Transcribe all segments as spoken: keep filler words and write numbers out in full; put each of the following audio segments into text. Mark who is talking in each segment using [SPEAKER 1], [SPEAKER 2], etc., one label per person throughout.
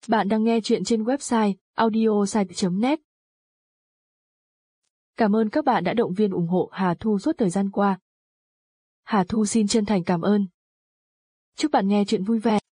[SPEAKER 1] Bạn đang nghe chuyện trên website audiosite chấm net. Cảm ơn các bạn đã động viên ủng hộ Hà Thu suốt thời gian qua. Hà Thu xin chân thành cảm ơn. Chúc bạn nghe chuyện vui vẻ.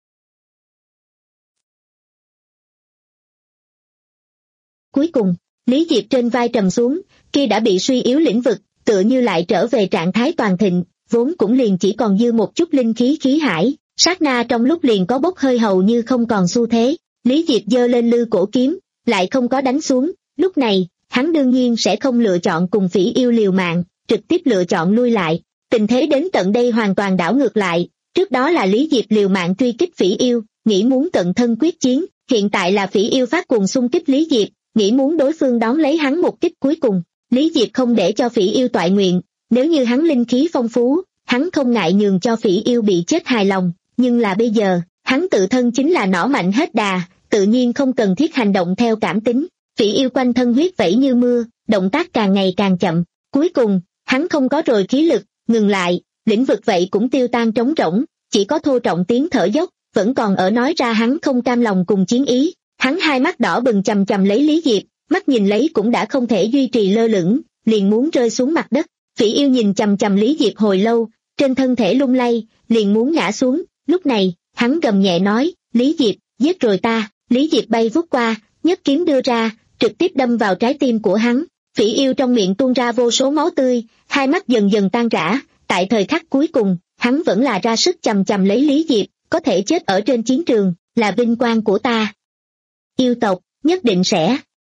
[SPEAKER 2] Cuối cùng, Lý Diệp trên vai trầm xuống, kia đã bị suy yếu lĩnh vực, tựa như lại trở về trạng thái toàn thịnh, vốn cũng liền chỉ còn dư một chút linh khí khí hải, sát na trong lúc liền có bốc hơi hầu như không còn xu thế. Lý Diệp giơ lên lư cổ kiếm, lại không có đánh xuống, lúc này, hắn đương nhiên sẽ không lựa chọn cùng Phỉ Yêu liều mạng, trực tiếp lựa chọn lui lại. Tình thế đến tận đây hoàn toàn đảo ngược lại, trước đó là Lý Diệp liều mạng truy kích Phỉ Yêu, nghĩ muốn cận thân quyết chiến, hiện tại là Phỉ Yêu phát cuồng xung kích Lý Diệp, nghĩ muốn đối phương đón lấy hắn một kích cuối cùng. Lý Diệp không để cho Phỉ Yêu toại nguyện, nếu như hắn linh khí phong phú, hắn không ngại nhường cho Phỉ Yêu bị chết hài lòng, nhưng là bây giờ, hắn tự thân chính là nỏ mạnh hết đà, tự nhiên không cần thiết hành động theo cảm tính. Phỉ Yêu quanh thân huyết vẩy như mưa, động tác càng ngày càng chậm, cuối cùng, hắn không có rồi khí lực, ngừng lại, lĩnh vực vậy cũng tiêu tan trống rỗng, chỉ có thô trọng tiếng thở dốc, vẫn còn ở nói ra hắn không cam lòng cùng chiến ý. Hắn hai mắt đỏ bừng chằm chằm lấy Lý Diệp, mắt nhìn lấy cũng đã không thể duy trì lơ lửng, liền muốn rơi xuống mặt đất. Phỉ Yêu nhìn chằm chằm Lý Diệp hồi lâu, trên thân thể lung lay, liền muốn ngã xuống, lúc này, hắn gầm nhẹ nói, Lý Diệp, giết rồi ta. Lý Diệp bay vút qua, nhấc kiếm đưa ra, trực tiếp đâm vào trái tim của hắn. Phỉ Yêu trong miệng tuôn ra vô số máu tươi, hai mắt dần dần tan rã, tại thời khắc cuối cùng, hắn vẫn là ra sức chằm chằm lấy Lý Diệp, có thể chết ở trên chiến trường, là vinh quang của ta. Yêu tộc, nhất định sẽ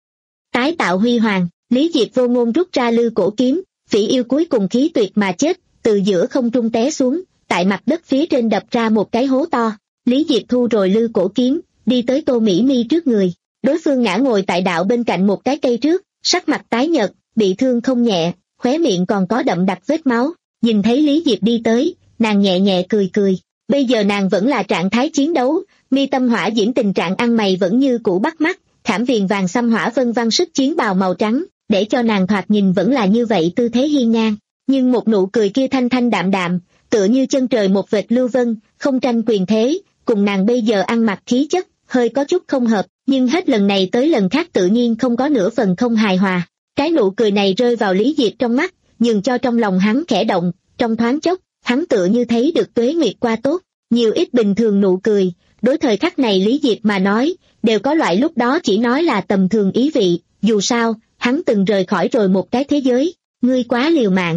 [SPEAKER 2] tái tạo huy hoàng. Lý Diệp vô ngôn rút ra lư cổ kiếm, Phỉ Yêu cuối cùng khí tuyệt mà chết, từ giữa không trung té xuống, tại mặt đất phía trên đập ra một cái hố to. Lý Diệp thu rồi lư cổ kiếm, đi tới Tô Mỹ Mi trước người, đối phương ngã ngồi tại đạo bên cạnh một cái cây trước, sắc mặt tái nhợt, bị thương không nhẹ, khóe miệng còn có đậm đặc vết máu. Nhìn thấy Lý Diệp đi tới, nàng nhẹ nhẹ cười cười, bây giờ nàng vẫn là trạng thái chiến đấu, mi tâm hỏa diễm tình trạng ăn mày vẫn như cũ bắt mắt, khảm viền vàng xăm hỏa vân văng sức chiến bào màu trắng, để cho nàng thoạt nhìn vẫn là như vậy tư thế hiên ngang, nhưng một nụ cười kia thanh thanh đạm đạm, tựa như chân trời một vệt lưu vân, không tranh quyền thế, cùng nàng bây giờ ăn mặc khí chất, hơi có chút không hợp, nhưng hết lần này tới lần khác tự nhiên không có nửa phần không hài hòa. Cái nụ cười này rơi vào Lý Diệp trong mắt, nhường cho trong lòng hắn khẽ động, trong thoáng chốc, hắn tựa như thấy được tuế nguyệt qua tốt, nhiều ít bình thường nụ cười, đối thời khắc này Lý Diệp mà nói, đều có loại lúc đó chỉ nói là tầm thường ý vị, dù sao, hắn từng rời khỏi rồi một cái thế giới, ngươi quá liều mạng.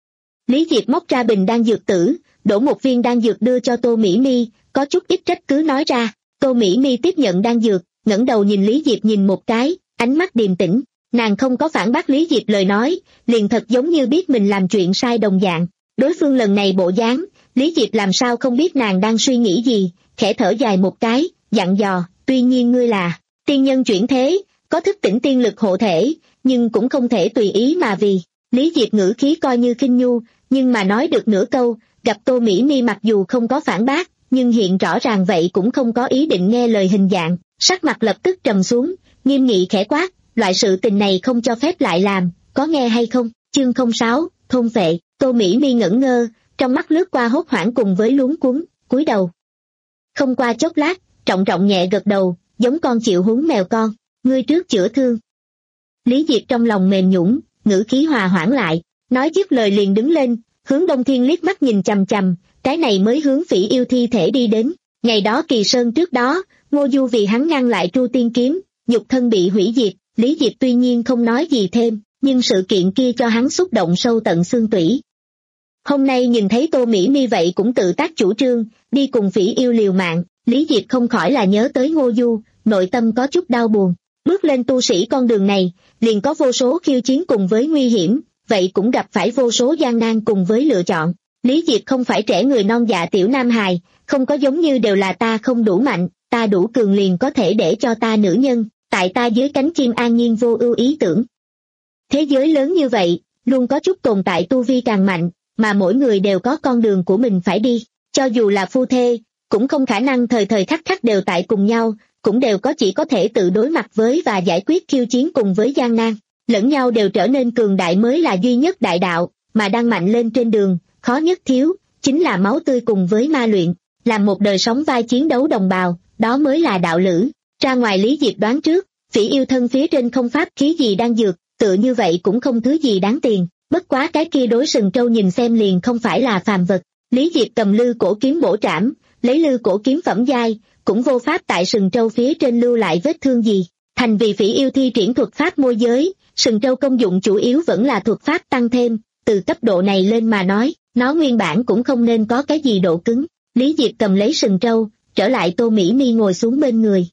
[SPEAKER 2] Lý Diệp móc ra bình đan dược tử, đổ một viên đan dược đưa cho Tô Mỹ Mi, có chút ít trách cứ nói ra. Tô Mỹ Mi tiếp nhận đan dược, ngẩng đầu nhìn Lý Diệp nhìn một cái, ánh mắt điềm tĩnh, nàng không có phản bác Lý Diệp lời nói, liền thật giống như biết mình làm chuyện sai đồng dạng. Đối phương lần này bộ dáng, Lý Diệp làm sao không biết nàng đang suy nghĩ gì, khẽ thở dài một cái, dặn dò, tuy nhiên ngươi là tiên nhân chuyển thế, có thức tỉnh tiên lực hộ thể, nhưng cũng không thể tùy ý mà vì. Lý Diệp ngữ khí coi như khinh nhu, nhưng mà nói được nửa câu, gặp Tô Mỹ Mi mặc dù không có phản bác, nhưng hiện rõ ràng vậy cũng không có ý định nghe lời hình dạng, sắc mặt lập tức trầm xuống, nghiêm nghị khẽ quát, loại sự tình này không cho phép lại làm, có nghe hay không? Chương không sáu, thôn vệ. Tô Mỹ Mi ngẩn ngơ, trong mắt lướt qua hốt hoảng cùng với luống cuống, cúi đầu. Không qua chốc lát, trọng trọng nhẹ gật đầu, giống con chịu huấn mèo con, ngươi trước chữa thương. Lý Diệp trong lòng mềm nhũn, ngữ khí hòa hoãn lại, nói dứt lời liền đứng lên, hướng Đông Thiên liếc mắt nhìn chằm chằm, cái này mới hướng Phỉ Yêu thi thể đi đến. Ngày đó Kỳ Sơn trước đó, Ngô Du vì hắn ngăn lại Tru Tiên Kiếm, nhục thân bị hủy diệt, Lý Diệp tuy nhiên không nói gì thêm, nhưng sự kiện kia cho hắn xúc động sâu tận xương tủy. Hôm nay nhìn thấy Tô Mỹ Mi vậy cũng tự tác chủ trương, đi cùng Phỉ Yêu liều mạng, Lý Diệp không khỏi là nhớ tới Ngô Du, nội tâm có chút đau buồn. Bước lên tu sĩ con đường này, liền có vô số khiêu chiến cùng với nguy hiểm, vậy cũng gặp phải vô số gian nan cùng với lựa chọn. Lý Diệp không phải trẻ người non dạ tiểu nam hài, không có giống như đều là ta không đủ mạnh, ta đủ cường liền có thể để cho ta nữ nhân, tại ta dưới cánh chim an nhiên vô ưu ý tưởng. Thế giới lớn như vậy, luôn có chút tồn tại tu vi càng mạnh, mà mỗi người đều có con đường của mình phải đi, cho dù là phu thê, cũng không khả năng thời thời khắc khắc đều tại cùng nhau, cũng đều có chỉ có thể tự đối mặt với và giải quyết khiêu chiến cùng với gian nan, lẫn nhau đều trở nên cường đại mới là duy nhất đại đạo, mà đang mạnh lên trên đường, khó nhất thiếu, chính là máu tươi cùng với ma luyện, làm một đời sống vai chiến đấu đồng bào, đó mới là đạo lữ. Ra ngoài Lý Diệp đoán trước, Phỉ Yêu thân phía trên không pháp khí gì đang dược, tựa như vậy cũng không thứ gì đáng tiền, bất quá cái kia đối sừng trâu nhìn xem liền không phải là phàm vật. Lý Diệp cầm lư cổ kiếm bổ trảm, lấy lư cổ kiếm phẩm giai, cũng vô pháp tại sừng trâu phía trên lưu lại vết thương gì. Thành vì Phỉ Yêu thi triển thuật pháp môi giới, sừng trâu công dụng chủ yếu vẫn là thuật pháp tăng thêm, từ cấp độ này lên mà nói, nó nguyên bản cũng không nên có cái gì độ cứng. Lý Diệp cầm lấy sừng trâu, trở lại Tô Mỹ Mi ngồi xuống bên người.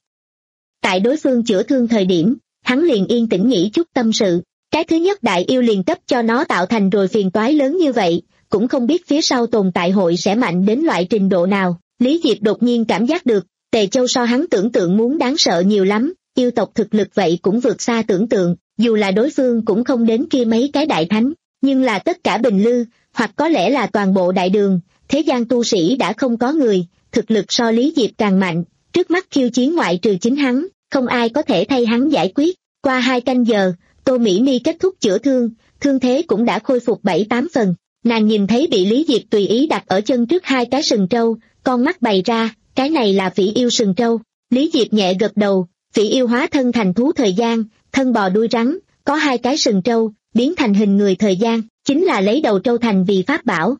[SPEAKER 2] Tại đối phương chữa thương thời điểm, hắn liền yên tĩnh nghĩ chút tâm sự. Cái thứ nhất đại yêu liền cấp cho nó tạo thành rồi phiền toái lớn như vậy, cũng không biết phía sau tồn tại hội sẽ mạnh đến loại trình độ nào. Lý Diệp đột nhiên cảm giác được, Tề Châu so hắn tưởng tượng muốn đáng sợ nhiều lắm, yêu tộc thực lực vậy cũng vượt xa tưởng tượng, dù là đối phương cũng không đến kia mấy cái đại thánh, nhưng là tất cả Bình Lư, hoặc có lẽ là toàn bộ đại đường, thế gian tu sĩ đã không có người, thực lực so Lý Diệp càng mạnh, trước mắt khiêu chiến ngoại trừ chính hắn, không ai có thể thay hắn giải quyết. Qua hai canh giờ, Tô Mỹ Mi kết thúc chữa thương, thương thế cũng đã khôi phục bảy tám phần. Nàng nhìn thấy bị Lý Diệp tùy ý đặt ở chân trước hai cái sừng trâu, con mắt bày ra, cái này là Phỉ Yêu sừng trâu. Lý Diệp nhẹ gật đầu, Phỉ Yêu hóa thân thành thú thời gian, thân bò đuôi rắn, có hai cái sừng trâu, biến thành hình người thời gian, chính là lấy đầu trâu thành vì pháp bảo.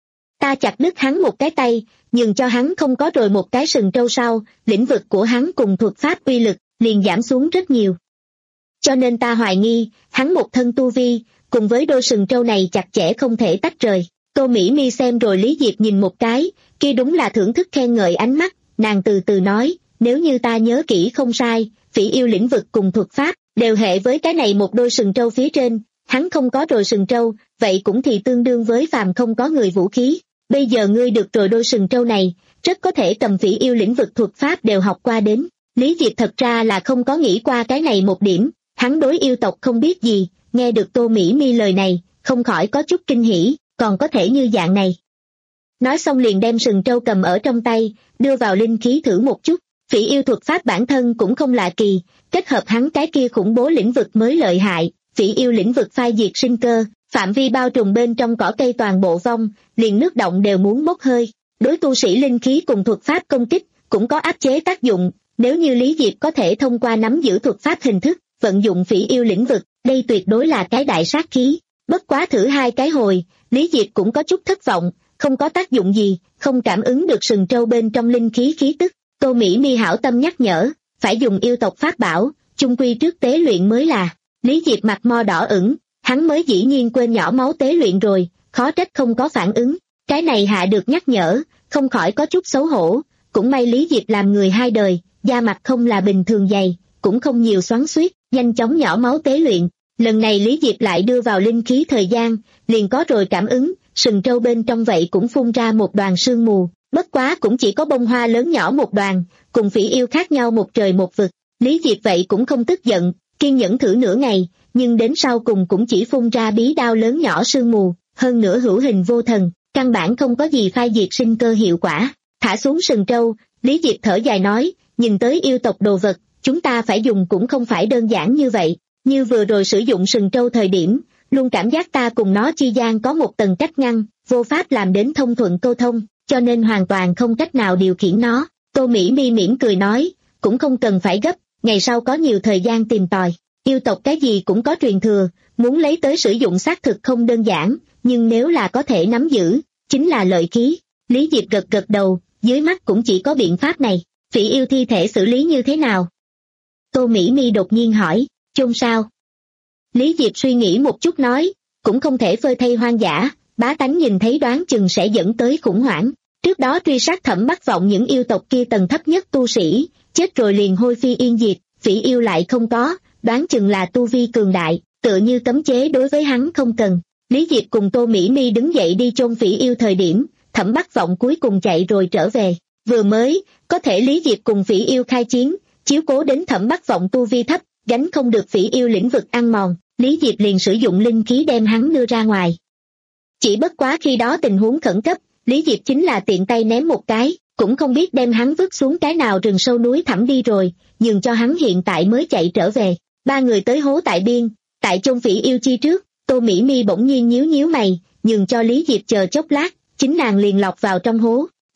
[SPEAKER 2] Ta chặt đứt hắn một cái tay, nhưng cho hắn không có rồi một cái sừng trâu sau, lĩnh vực của hắn cùng thuật pháp uy lực, liền giảm xuống rất nhiều. Cho nên ta hoài nghi, hắn một thân tu vi, cùng với đôi sừng trâu này chặt chẽ không thể tách rời. Tô Mỹ Mi xem rồi Lý Diệp nhìn một cái, kia đúng là thưởng thức khen ngợi ánh mắt, nàng từ từ nói, nếu như ta nhớ kỹ không sai, Phỉ Yêu lĩnh vực cùng thuật pháp, đều hệ với cái này một đôi sừng trâu phía trên, hắn không có rồi sừng trâu, vậy cũng thì tương đương với phàm không có người vũ khí. Bây giờ ngươi được rồi đôi sừng trâu này, rất có thể cầm Phỉ Yêu lĩnh vực thuật pháp đều học qua đến. Lý Diệp thật ra là không có nghĩ qua cái này một điểm, hắn đối yêu tộc không biết gì, nghe được Tô Mỹ Mi lời này, không khỏi có chút kinh hỉ, còn có thể như dạng này. Nói xong liền đem sừng trâu cầm ở trong tay, đưa vào linh khí thử một chút. Phỉ Yêu thuật pháp bản thân cũng không lạ kỳ, kết hợp hắn cái kia khủng bố lĩnh vực mới lợi hại. Phỉ Yêu lĩnh vực phai diệt sinh cơ, phạm vi bao trùm bên trong cỏ cây toàn bộ vong, liền nước động đều muốn bốc hơi. Đối tu sĩ linh khí cùng thuật pháp công kích, cũng có áp chế tác dụng. Nếu như Lý Diệp có thể thông qua nắm giữ thuật pháp hình thức, vận dụng Phỉ Yêu lĩnh vực, đây tuyệt đối là cái đại sát khí. Bất quá thử hai cái hồi, Lý Diệp cũng có chút thất vọng, không có tác dụng gì, không cảm ứng được sừng trâu bên trong linh khí khí tức. Tô Mỹ Mi hảo tâm nhắc nhở, phải dùng yêu tộc pháp bảo, chung quy trước tế luyện mới là. Lý Diệp mặt mo đỏ ửng, hắn mới dĩ nhiên quên nhỏ máu tế luyện rồi, khó trách không có phản ứng. Cái này hạ được nhắc nhở, không khỏi có chút xấu hổ, cũng may Lý Diệp làm người hai đời, da mặt không là bình thường dày, cũng không nhiều xoắn xuýt, nhanh chóng nhỏ máu tế luyện. Lần này Lý Diệp lại đưa vào linh khí thời gian, liền có rồi cảm ứng, sừng trâu bên trong vậy cũng phun ra một đoàn sương mù, bất quá cũng chỉ có bông hoa lớn nhỏ một đoàn, cùng Phỉ Yêu khác nhau một trời một vực. Lý Diệp vậy cũng không tức giận, kiên nhẫn thử nửa ngày, nhưng đến sau cùng cũng chỉ phun ra bí đao lớn nhỏ sương mù, hơn nữa hữu hình vô thần, căn bản không có gì phai diệt sinh cơ hiệu quả. Thả xuống sừng trâu, Lý Diệp thở dài nói, nhìn tới yêu tộc đồ vật, chúng ta phải dùng cũng không phải đơn giản như vậy. Như vừa rồi sử dụng sừng trâu thời điểm, luôn cảm giác ta cùng nó chi gian có một tầng cách ngăn, vô pháp làm đến thông thuận câu thông, cho nên hoàn toàn không cách nào điều khiển nó. Tô Mỹ Mi mỉm cười nói, cũng không cần phải gấp, ngày sau có nhiều thời gian tìm tòi. Yêu tộc cái gì cũng có truyền thừa, muốn lấy tới sử dụng xác thực không đơn giản, nhưng nếu là có thể nắm giữ, chính là lợi khí. Lý Diệp gật gật đầu, dưới mắt cũng chỉ có biện pháp này. Phỉ Yêu thi thể xử lý như thế nào? Tô Mỹ Mi đột nhiên hỏi, chôn sao? Lý Diệp suy nghĩ một chút nói, cũng không thể phơi thây hoang dã, bá tánh nhìn thấy đoán chừng sẽ dẫn tới khủng hoảng. Trước đó truy sát Thẩm Bắc Vọng những yêu tộc kia tầng thấp nhất tu sĩ, chết rồi liền hôi phi yên diệt, Phỉ Yêu lại không có, đoán chừng là tu vi cường đại, tựa như cấm chế đối với hắn không cần. Lý Diệp cùng Tô Mỹ Mi đứng dậy đi chôn Phỉ Yêu thời điểm, Thẩm Bắc Vọng cuối cùng chạy rồi trở về. Vừa mới, có thể Lý Diệp cùng Phỉ Yêu khai chiến, chiếu cố đến Thẩm Bắc Vọng tu vi thấp, gánh không được Phỉ Yêu lĩnh vực ăn mòn, Lý Diệp liền sử dụng linh khí đem hắn đưa ra ngoài. Chỉ bất quá khi đó tình huống khẩn cấp, Lý Diệp chính là tiện tay ném một cái, cũng không biết đem hắn vứt xuống cái nào rừng sâu núi thẳm đi rồi, nhường cho hắn hiện tại mới chạy trở về. Ba người tới hố tại biên, tại chôn Phỉ Yêu chi trước, Tô Mỹ Mi bỗng nhiên nhíu nhíu mày, nhường cho Lý Diệp chờ chốc lát, chính nàng liền lọt vào trong hố.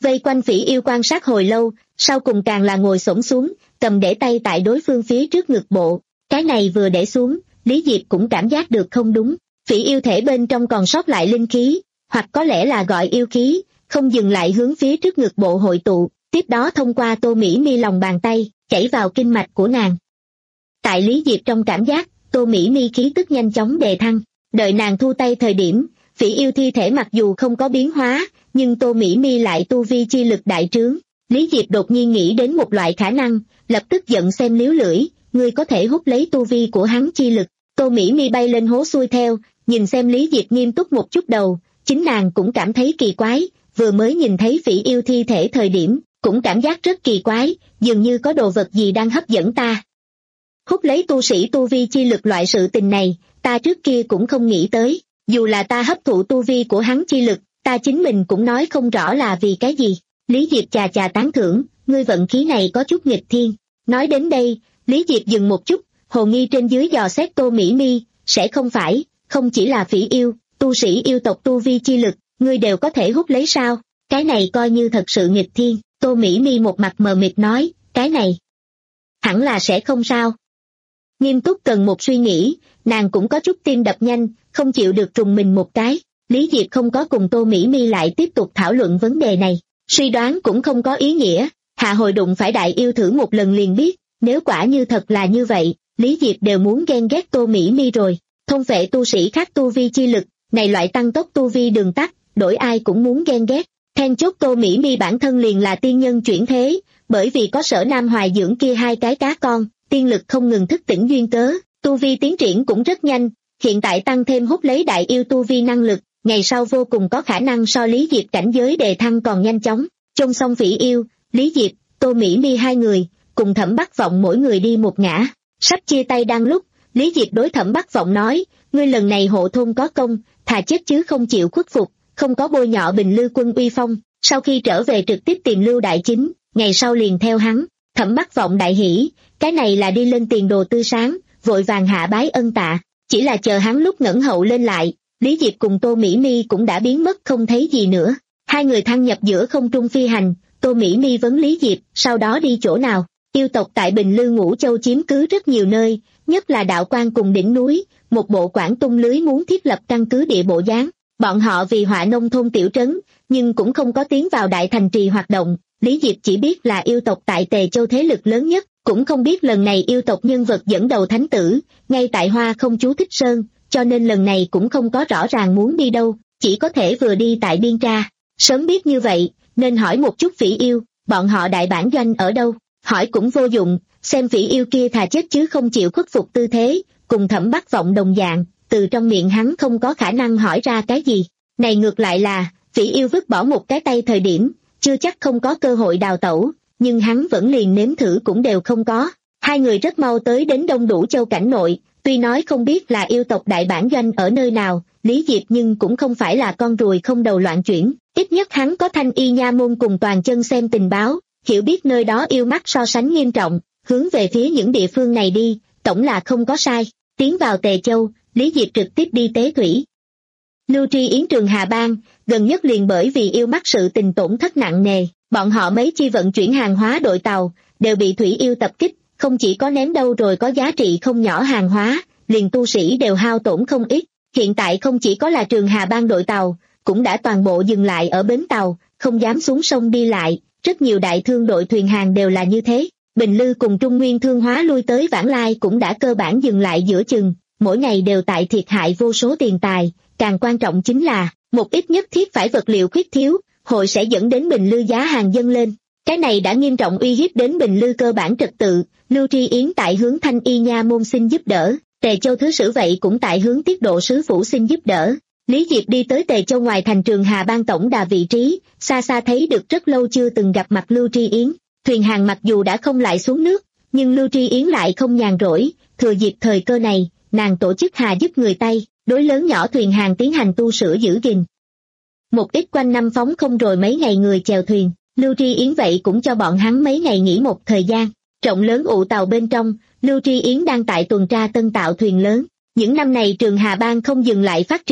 [SPEAKER 2] vây quanh Phỉ Yêu quan sát hồi lâu, sau cùng càng là ngồi xổm xuống, cầm để tay tại đối phương phía trước ngực bộ. Cái này vừa để xuống, Lý Diệp cũng cảm giác được không đúng, Phỉ Yêu thể bên trong còn sót lại linh khí, hoặc có lẽ là gọi yêu khí, không dừng lại hướng phía trước ngực bộ hội tụ, tiếp đó thông qua Tô Mỹ Mi lòng bàn tay, chảy vào kinh mạch của nàng. Tại Lý Diệp trong cảm giác, Tô Mỹ Mi khí tức nhanh chóng đề thăng, đợi nàng thu tay thời điểm, Phỉ Yêu thi thể mặc dù không có biến hóa, nhưng Tô Mỹ Mi lại tu vi chi lực đại trướng. Lý Diệp đột nhiên nghĩ đến một loại khả năng, lập tức giận xem liếu lưỡi, ngươi có thể hút lấy tu vi của hắn chi lực. Tô Mỹ Mi bay lên hố xuôi theo, nhìn xem Lý Diệp nghiêm túc một chút đầu, chính nàng cũng cảm thấy kỳ quái, vừa mới nhìn thấy Phỉ Yêu thi thể thời điểm, cũng cảm giác rất kỳ quái, dường như có đồ vật gì đang hấp dẫn ta. Hút lấy tu sĩ tu vi chi lực loại sự tình này, ta trước kia cũng không nghĩ tới, dù là ta hấp thụ tu vi của hắn chi lực, ta chính mình cũng nói không rõ là vì cái gì. Lý Diệp chà chà tán thưởng, ngươi vận khí này có chút nghịch thiên. Nói đến đây, Lý Diệp dừng một chút, hồ nghi trên dưới dò xét Tô Mỹ Mi, sẽ không phải, không chỉ là Phỉ Yêu, tu sĩ yêu tộc tu vi chi lực, ngươi đều có thể hút lấy sao? Cái này coi như thật sự nghịch thiên. Tô Mỹ Mi một mặt mờ mịt nói, cái này hẳn là sẽ không sao. Nghiêm túc cần một suy nghĩ, nàng cũng có chút tim đập nhanh, không chịu được trùng mình một cái. Lý Diệp không có cùng Tô Mỹ Mi lại tiếp tục thảo luận vấn đề này, suy đoán cũng không có ý nghĩa, hạ hồi đụng phải đại yêu thử một lần liền biết, nếu quả như thật là như vậy, Lý Diệp đều muốn ghen ghét Tô Mỹ Mi rồi. Thôn vệ tu sĩ khác tu vi chi lực, này loại tăng tốc tu vi đường tắt, đổi ai cũng muốn ghen ghét. Then chốt Tô Mỹ Mi bản thân liền là tiên nhân chuyển thế, bởi vì có Sở Nam Hoài dưỡng kia hai cái cá con, tiên lực không ngừng thức tỉnh duyên cớ, tu vi tiến triển cũng rất nhanh, hiện tại tăng thêm hút lấy đại yêu tu vi năng lực, ngày sau vô cùng có khả năng so Lý Diệp cảnh giới đề thăng còn nhanh chóng. Chôn xong Phỉ Yêu, Lý Diệp, Tô Mỹ Mi hai người, cùng Thẩm Bắc Vọng mỗi người đi một ngã, sắp chia tay đang lúc, Lý Diệp đối Thẩm Bắc Vọng nói, ngươi lần này hộ thôn có công, thà chết chứ không chịu khuất phục, không có bôi nhọ Bình Lư quân uy phong, sau khi trở về trực tiếp tìm Lưu Đại Chính, ngày sau liền theo hắn. Thẩm Bắc Vọng đại hỉ, cái này là đi lên tiền đồ tươi sáng, vội vàng hạ bái ân tạ, chỉ là chờ hắn lúc ngẩng hậu lên lại, Lý Diệp cùng Tô Mỹ Mi cũng đã biến mất không thấy gì nữa. Hai người thăng nhập giữa không trung phi hành, Tô Mỹ Mi vấn Lý Diệp, sau đó đi chỗ nào? Yêu tộc tại Bình Lư Ngũ Châu chiếm cứ rất nhiều nơi, nhất là đạo quan cùng đỉnh núi, một bộ quảng tung lưới muốn thiết lập căn cứ địa bộ dáng. Bọn họ vì họa nông thôn tiểu trấn, nhưng cũng không có tiến vào đại thành trì hoạt động. Lý Diệp chỉ biết là yêu tộc tại Tề Châu thế lực lớn nhất, cũng không biết lần này yêu tộc nhân vật dẫn đầu thánh tử, ngay tại Hoa Không Chú Thích Sơn, cho nên lần này cũng không có rõ ràng muốn đi đâu, chỉ có thể vừa đi tại biên tra. Sớm biết như vậy, nên hỏi một chút Phỉ Yêu, bọn họ đại bản doanh ở đâu, hỏi cũng vô dụng, xem Phỉ Yêu kia thà chết chứ không chịu khuất phục tư thế, cùng Thẩm Bắc Vọng đồng dạng, từ trong miệng hắn không có khả năng hỏi ra cái gì. Này ngược lại là, Phỉ Yêu vứt bỏ một cái tay thời điểm, chưa chắc không có cơ hội đào tẩu, nhưng hắn vẫn liền nếm thử cũng đều không có. Hai người rất mau tới đến Đông Đủ Châu cảnh nội, tuy nói không biết là yêu tộc đại bản doanh ở nơi nào, Lý Diệp nhưng cũng không phải là con ruồi không đầu loạn chuyển, ít nhất hắn có Thanh Y Nha môn cùng Toàn Chân xem tình báo, hiểu biết nơi đó yêu mắt so sánh nghiêm trọng, hướng về phía những địa phương này đi, tổng là không có sai. Tiến vào Tề Châu, Lý Diệp trực tiếp đi Tế Thủy. Lưu Tri Yến Trường Hà Bang, gần nhất liền bởi vì yêu mắt sự tình tổn thất nặng nề, bọn họ mấy chi vận chuyển hàng hóa đội tàu, đều bị thủy yêu tập kích, không chỉ có ném đâu rồi có giá trị không nhỏ hàng hóa, liền tu sĩ đều hao tổn không ít. Hiện tại không chỉ có là Trường Hà Bang đội tàu, cũng đã toàn bộ dừng lại ở bến tàu, không dám xuống sông đi lại, rất nhiều đại thương đội thuyền hàng đều là như thế. Bình Lư cùng Trung Nguyên thương hóa lui tới vãng lai cũng đã cơ bản dừng lại giữa chừng, mỗi ngày đều tại thiệt hại vô số tiền tài, càng quan trọng chính là, một ít nhất thiết phải vật liệu khuyết thiếu, hội sẽ dẫn đến Bình Lư giá hàng dâng lên. Cái này đã nghiêm trọng uy hiếp đến Bình Lư cơ bản trật tự. Lưu Tri Yến tại hướng Thanh Y Nha môn xin giúp đỡ, Tề Châu thứ sử vậy cũng tại hướng Tiết Độ sứ phủ xin giúp đỡ. Lý Diệp đi tới Tề Châu ngoài thành Trường Hà Bang tổng đà vị trí, xa xa thấy được rất lâu chưa từng gặp mặt Lưu Tri Yến. Thuyền hàng mặc dù đã không lại xuống nước, nhưng Lưu Tri Yến lại không nhàn rỗi, thừa dịp thời cơ này, nàng tổ chức hà giúp người Tây, đối lớn nhỏ thuyền hàng tiến hành tu sửa giữ gìn. Một ít quanh năm phóng không rồi mấy ngày người chèo thuyền, Lưu Tri Yến vậy cũng cho bọn hắn mấy ngày nghỉ một thời gian. Rộng lớn ụ tàu bên trong, Lưu Tri Yến đang tại tuần tra tân tạo thuyền lớn. Những năm này Trường Hà Bang không dừng lại phát triển,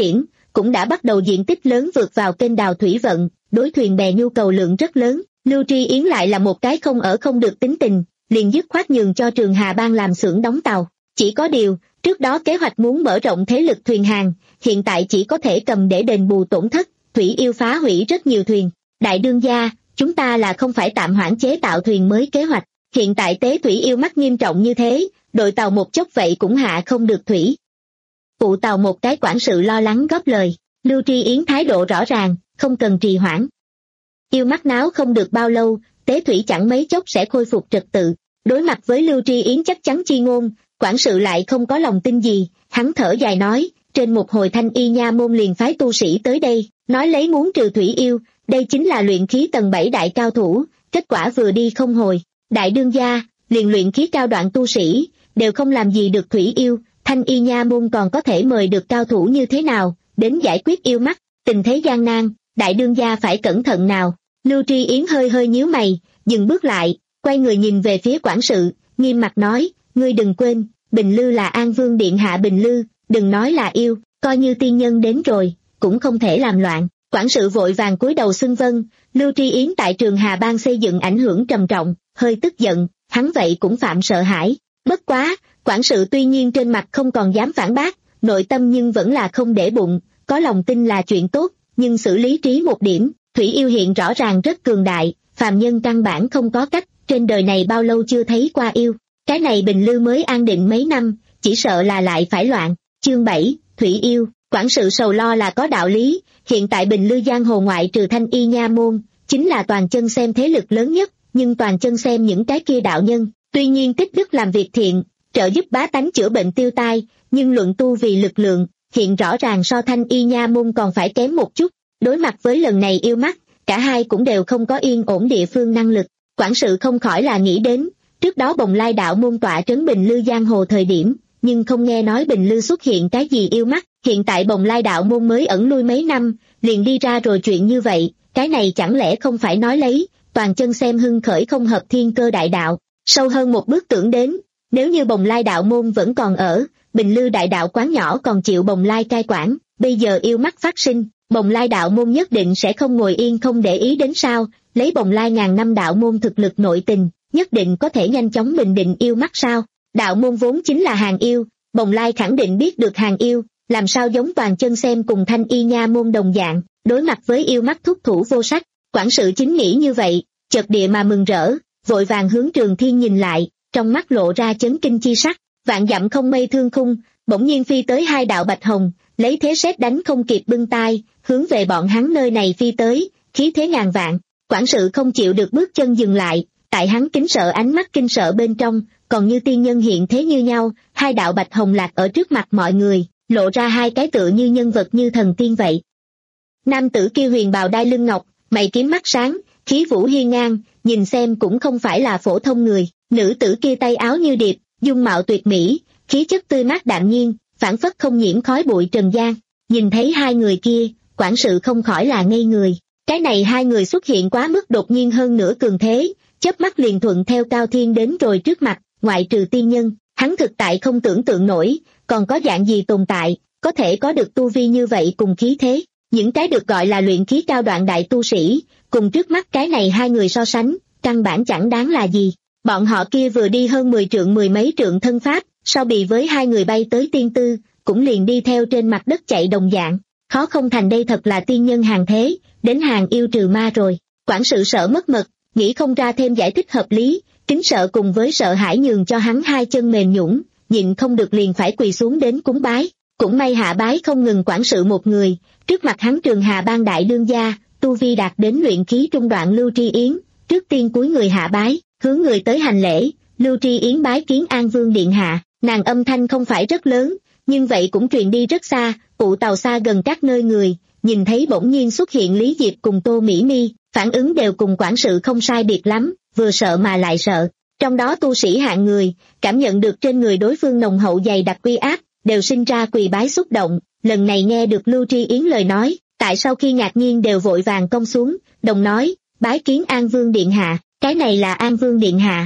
[SPEAKER 2] cũng đã bắt đầu diện tích lớn vượt vào kênh đào thủy vận, đối thuyền bè nhu cầu lượng rất lớn. Lưu Tri Yến lại là một cái không ở không được tính tình, liền dứt khoát nhường cho Trường Hà Bang làm xưởng đóng tàu. Chỉ có điều, trước đó kế hoạch muốn mở rộng thế lực thuyền hàng, hiện tại chỉ có thể cầm để đền bù tổn thất. Thủy Yêu phá hủy rất nhiều thuyền. Đại đương gia, chúng ta là không phải tạm hoãn chế tạo thuyền mới kế hoạch. Hiện tại Tế Thủy Yêu mắc nghiêm trọng như thế, đội tàu một chốc vậy cũng hạ không được thủy. Phụ tàu một cái quản sự lo lắng góp lời. Lưu Tri Yến thái độ rõ ràng, không cần trì hoãn. Yêu mắc náo không được bao lâu, Tế Thủy chẳng mấy chốc sẽ khôi phục trật tự. Đối mặt với Lưu Tri Yến chắc chắn chi ngôn, quản sự lại không có lòng tin gì, hắn thở dài nói, trên một hồi Thanh Y nha môn liền phái tu sĩ tới đây, nói lấy muốn trừ Thủy Yêu, đây chính là luyện khí tầng bảy đại cao thủ, kết quả vừa đi không hồi. Đại đương gia, liền luyện khí cao đoạn tu sĩ, đều không làm gì được Thủy Yêu, Thanh Y nha môn còn có thể mời được cao thủ như thế nào, đến giải quyết yêu mắc, tình thế gian nan, đại đương gia phải cẩn thận nào. Lưu Tri Yến hơi hơi nhíu mày, dừng bước lại, quay người nhìn về phía quản sự, nghiêm mặt nói, ngươi đừng quên, Bình Lư là An Vương điện hạ Bình Lư, đừng nói là yêu, coi như tiên nhân đến rồi, cũng không thể làm loạn. Quản sự vội vàng cúi đầu xưng vâng. Lưu Tri Yến tại Trường Hà Bang xây dựng ảnh hưởng trầm trọng, hơi tức giận, hắn vậy cũng phạm sợ hãi. Bất quá, quản sự tuy nhiên trên mặt không còn dám phản bác, nội tâm nhưng vẫn là không để bụng, có lòng tin là chuyện tốt, nhưng xử lý trí một điểm, Thủy Yêu hiện rõ ràng rất cường đại, phàm nhân căn bản không có cách, trên đời này bao lâu chưa thấy qua yêu. Cái này Bình Lư mới an định mấy năm, chỉ sợ là lại phải loạn. Chương bảy, Thủy Yêu. Quản sự sầu lo là có đạo lý, hiện tại Bình Lư giang hồ ngoại trừ Thanh Y nha môn, chính là toàn chân xem thế lực lớn nhất, nhưng toàn chân xem những cái kia đạo nhân, tuy nhiên tích đức làm việc thiện, trợ giúp bá tánh chữa bệnh tiêu tai, nhưng luận tu vì lực lượng, hiện rõ ràng so Thanh Y nha môn còn phải kém một chút. Đối mặt với lần này yêu mắc, cả hai cũng đều không có yên ổn địa phương năng lực. Quản sự không khỏi là nghĩ đến, trước đó Bồng Lai đạo môn tọa trấn Bình Lư giang hồ thời điểm, nhưng không nghe nói Bình Lư xuất hiện cái gì yêu mắc, hiện tại Bồng Lai đạo môn mới ẩn lui mấy năm, liền đi ra rồi chuyện như vậy, cái này chẳng lẽ không phải nói lấy, toàn chân xem hưng khởi không hợp thiên cơ đại đạo. Sâu hơn một bước tưởng đến, nếu như Bồng Lai đạo môn vẫn còn ở, Bình Lư đại đạo quán nhỏ còn chịu Bồng Lai cai quản, bây giờ yêu mắc phát sinh, Bồng Lai đạo môn nhất định sẽ không ngồi yên không để ý đến sao, lấy Bồng Lai ngàn năm đạo môn thực lực nội tình, nhất định có thể nhanh chóng bình định yêu mắc sao. Đạo môn vốn chính là hàng yêu, Bồng Lai khẳng định biết được hàng yêu, làm sao giống toàn chân xem cùng Thanh Y nha môn đồng dạng, đối mặt với yêu mắc thúc thủ vô sách. Quản sự chính nghĩ như vậy, chợt địa mà mừng rỡ, vội vàng hướng Trường Thiên nhìn lại, trong mắt lộ ra chấn kinh chi sắc. Vạn dặm không mây thương khung, bỗng nhiên phi tới hai đạo bạch hồng, lấy thế sét đánh không kịp bưng tai, hướng về bọn hắn nơi này phi tới, khí thế ngàn vạn. Quản sự không chịu được bước chân dừng lại, tại hắn kính sợ ánh mắt kinh sợ bên trong, còn như tiên nhân hiện thế như nhau, hai đạo bạch hồng lạc ở trước mặt mọi người, lộ ra hai cái tựa như nhân vật như thần tiên vậy. Nam tử kia huyền bào đai lưng ngọc, mày kiếm mắt sáng, khí vũ hiên ngang, nhìn xem cũng không phải là phổ thông người. Nữ tử kia tay áo như điệp, dung mạo tuyệt mỹ, khí chất tươi mát đạm nhiên, phảng phất không nhiễm khói bụi trần gian. Nhìn thấy hai người kia, quản sự không khỏi là ngây người. Cái này hai người xuất hiện quá mức đột nhiên hơn nữa cường thế, chớp mắt liền thuận theo Cao Thiên đến rồi trước mặt, ngoại trừ tiên nhân, hắn thực tại không tưởng tượng nổi, còn có dạng gì tồn tại, có thể có được tu vi như vậy cùng khí thế. Những cái được gọi là luyện khí cao đoạn đại tu sĩ, cùng trước mắt cái này hai người so sánh, căn bản chẳng đáng là gì. Bọn họ kia vừa đi hơn mười trượng mười mấy trượng thân pháp, sau bị với hai người bay tới tiên tư, cũng liền đi theo trên mặt đất chạy đồng dạng. Khó không thành đây thật là tiên nhân hàng thế, đến hàng yêu trừ ma rồi. Quản sự sợ mất mật, nghĩ không ra thêm giải thích hợp lý, kính sợ cùng với sợ hãi nhường cho hắn hai chân mềm nhũn, nhịn không được liền phải quỳ xuống đến cúng bái. Cũng may hạ bái không ngừng quản sự một người, trước mặt hắn Trường Hà Bang đại đương gia, tu vi đạt đến luyện khí trung đoạn Lưu Tri Yến, trước tiên cúi người hạ bái, hướng người tới hành lễ. Lưu Tri Yến bái kiến An Vương điện hạ. Nàng âm thanh không phải rất lớn, nhưng vậy cũng truyền đi rất xa, ụ tàu xa gần các nơi người, nhìn thấy bỗng nhiên xuất hiện Lý Diệp cùng Tô Mỹ Mi, phản ứng đều cùng quản sự không sai biệt lắm, vừa sợ mà lại sợ. Trong đó tu sĩ hạng người, cảm nhận được trên người đối phương nồng hậu dày đặc uy áp, đều sinh ra quỳ bái xúc động. Lần này nghe được Lưu Tri Yến lời nói, tại sau khi ngạc nhiên đều vội vàng cong xuống, đồng nói, bái kiến An Vương điện hạ, cái này là An Vương điện hạ.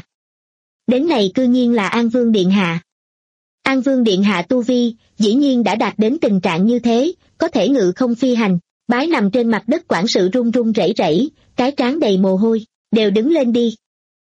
[SPEAKER 2] Đến này cư nhiên là An Vương điện hạ. An Vương điện hạ tu vi, dĩ nhiên đã đạt đến tình trạng như thế, có có thể ngự không phi hành. Bái nằm trên mặt đất quản sự run run rẩy rẩy, cái trán đầy mồ hôi, đều đứng lên đi.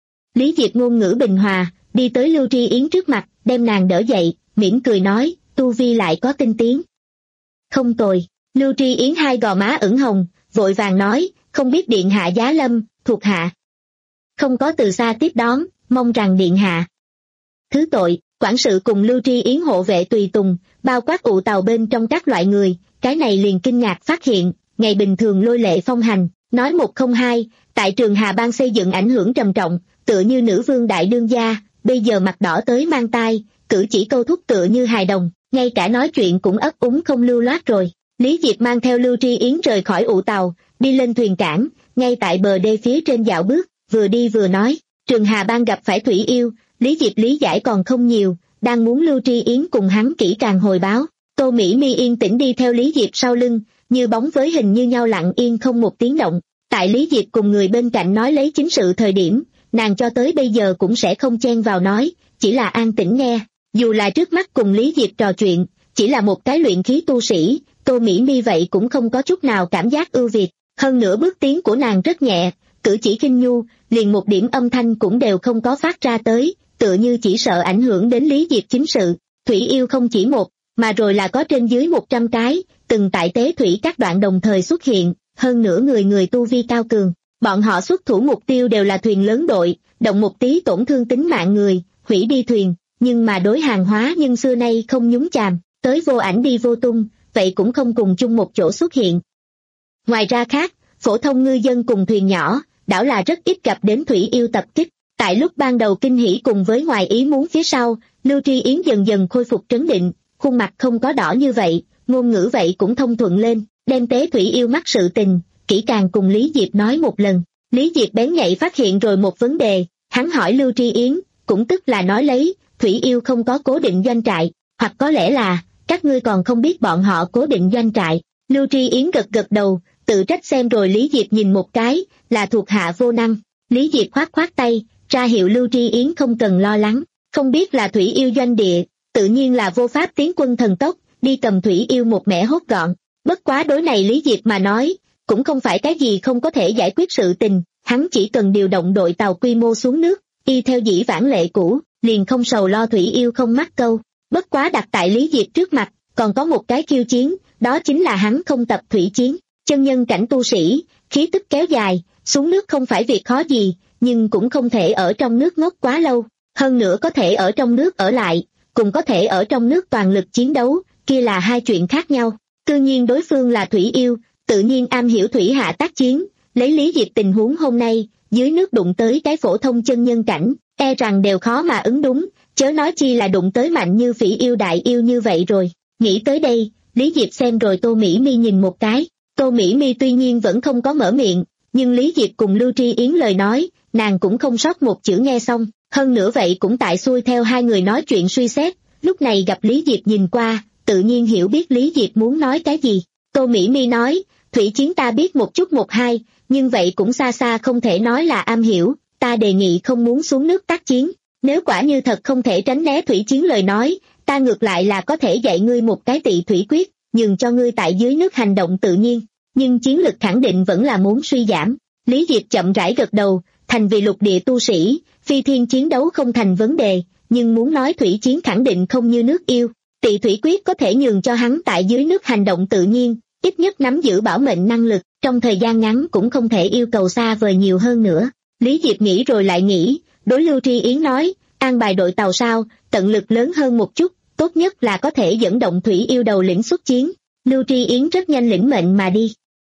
[SPEAKER 2] Lý Diệp ngôn ngữ bình hòa, đi tới Lưu Tri Yến trước mặt, đem nàng đỡ dậy, mỉm cười nói, tu vi lại có tinh tiến. Không tồi. Lưu Tri Yến hai gò má ửng hồng, vội vàng nói, không biết điện hạ giá lâm, thuộc hạ không có từ xa tiếp đón, mong rằng điện hạ thứ tội. Quản sự cùng Lưu Tri Yến hộ vệ tùy tùng, bao quát ụ tàu bên trong các loại người, cái này liền kinh ngạc phát hiện, ngày bình thường lôi lệ phong hành, nói một không hai, tại Trường Hà Bang xây dựng ảnh hưởng trầm trọng, tựa như nữ vương đại đương gia, bây giờ mặt đỏ tới mang tai, cử chỉ câu thúc tựa như hài đồng, ngay cả nói chuyện cũng ấp úng không lưu loát rồi. Lý Diệp mang theo Lưu Tri Yến rời khỏi ụ tàu, đi lên thuyền cảng, ngay tại bờ đê phía trên dạo bước, vừa đi vừa nói, Trường Hà Bang gặp phải thủy yêu, Lý Diệp lý giải còn không nhiều, đang muốn Lưu Tri Yến cùng hắn kỹ càng hồi báo. Tô Mỹ Mi yên tĩnh đi theo Lý Diệp sau lưng, như bóng với hình như nhau lặng yên không một tiếng động. Tại Lý Diệp cùng người bên cạnh nói lấy chính sự thời điểm, nàng cho tới bây giờ cũng sẽ không chen vào nói, chỉ là an tĩnh nghe. Dù là trước mắt cùng Lý Diệp trò chuyện, chỉ là một cái luyện khí tu sĩ, Tô Mỹ Mi vậy cũng không có chút nào cảm giác ưu việt. Hơn nữa bước tiến của nàng rất nhẹ, cử chỉ khinh nhu, liền một điểm âm thanh cũng đều không có phát ra tới, tựa như chỉ sợ ảnh hưởng đến Lý Diệp chính sự. Thủy yêu không chỉ một, mà rồi là có trên dưới một trăm cái, từng tại tế thủy các đoạn đồng thời xuất hiện, hơn nữa người người tu vi cao cường. Bọn họ xuất thủ mục tiêu đều là thuyền lớn đội, động một tí tổn thương tính mạng người, hủy đi thuyền, nhưng mà đối hàng hóa nhưng xưa nay không nhúng chàm, tới vô ảnh đi vô tung, vậy cũng không cùng chung một chỗ xuất hiện. Ngoài ra khác, phổ thông ngư dân cùng thuyền nhỏ, đảo là rất ít gặp đến thủy yêu tập kích. Tại lúc ban đầu kinh hỉ cùng với ngoài ý muốn phía sau, Lưu Tri Yến dần dần khôi phục trấn định, khuôn mặt không có đỏ như vậy, ngôn ngữ vậy cũng thông thuận lên, đem tế thủy yêu mắc sự tình, kỹ càng cùng Lý Diệp nói một lần. Lý Diệp bén nhạy phát hiện rồi một vấn đề, hắn hỏi Lưu Tri Yến, cũng tức là nói lấy, thủy yêu không có cố định doanh trại, hoặc có lẽ là, các ngươi còn không biết bọn họ cố định doanh trại. Lưu Tri Yến gật gật đầu, tự trách xem rồi Lý Diệp nhìn một cái, là thuộc hạ vô năng. Lý Diệp khoát khoát tay, ra hiệu Lưu Tri Yến không cần lo lắng, không biết là thủy yêu doanh địa, tự nhiên là vô pháp tiến quân thần tốc, đi cầm thủy yêu một mẻ hốt gọn. Bất quá đối này Lý Diệp mà nói, cũng không phải cái gì không có thể giải quyết sự tình, hắn chỉ cần điều động đội tàu quy mô xuống nước, y theo dĩ vãng lệ cũ, liền không sầu lo thủy yêu không mắc câu. Bất quá đặt tại Lý Diệp trước mặt, còn có một cái khiêu chiến, đó chính là hắn không tập thủy chiến. Chân nhân cảnh tu sĩ, khí tức kéo dài, xuống nước không phải việc khó gì, nhưng cũng không thể ở trong nước ngốc quá lâu. Hơn nữa có thể ở trong nước ở lại, cùng có thể ở trong nước toàn lực chiến đấu, kia là hai chuyện khác nhau. Tự nhiên đối phương là thủy yêu, tự nhiên am hiểu thủy hạ tác chiến, lấy Lý Diệp tình huống hôm nay, dưới nước đụng tới cái phổ thông chân nhân cảnh, e rằng đều khó mà ứng đúng, chớ nói chi là đụng tới mạnh như phỉ yêu đại yêu như vậy rồi. Nghĩ tới đây, Lý Diệp xem rồi Tô Mỹ Mi nhìn một cái. Tô Mỹ Mi tuy nhiên vẫn không có mở miệng, nhưng Lý Diệp cùng Lưu Tri Yến lời nói, nàng cũng không sót một chữ nghe xong, hơn nữa vậy cũng tại xuôi theo hai người nói chuyện suy xét, lúc này gặp Lý Diệp nhìn qua, tự nhiên hiểu biết Lý Diệp muốn nói cái gì. Tô Mỹ Mi nói, thủy chiến ta biết một chút một hai, nhưng vậy cũng xa xa không thể nói là am hiểu, ta đề nghị không muốn xuống nước tác chiến, nếu quả như thật không thể tránh né thủy chiến lời nói, ta ngược lại là có thể dạy ngươi một cái tị thủy quyết, nhường cho ngươi tại dưới nước hành động tự nhiên, nhưng chiến lực khẳng định vẫn là muốn suy giảm. Lý Diệp chậm rãi gật đầu, thành vì lục địa tu sĩ, phi thiên chiến đấu không thành vấn đề, nhưng muốn nói thủy chiến khẳng định không như nước yêu. Tị thủy quyết có thể nhường cho hắn tại dưới nước hành động tự nhiên, ít nhất nắm giữ bảo mệnh năng lực, trong thời gian ngắn cũng không thể yêu cầu xa vời nhiều hơn nữa. Lý Diệp nghĩ rồi lại nghĩ, đối Lưu Tri Yến nói, an bài đội tàu sao, tận lực lớn hơn một chút, tốt nhất là có thể dẫn động thủy yêu đầu lĩnh xuất chiến. Lưu Tri Yến rất nhanh lĩnh mệnh mà đi.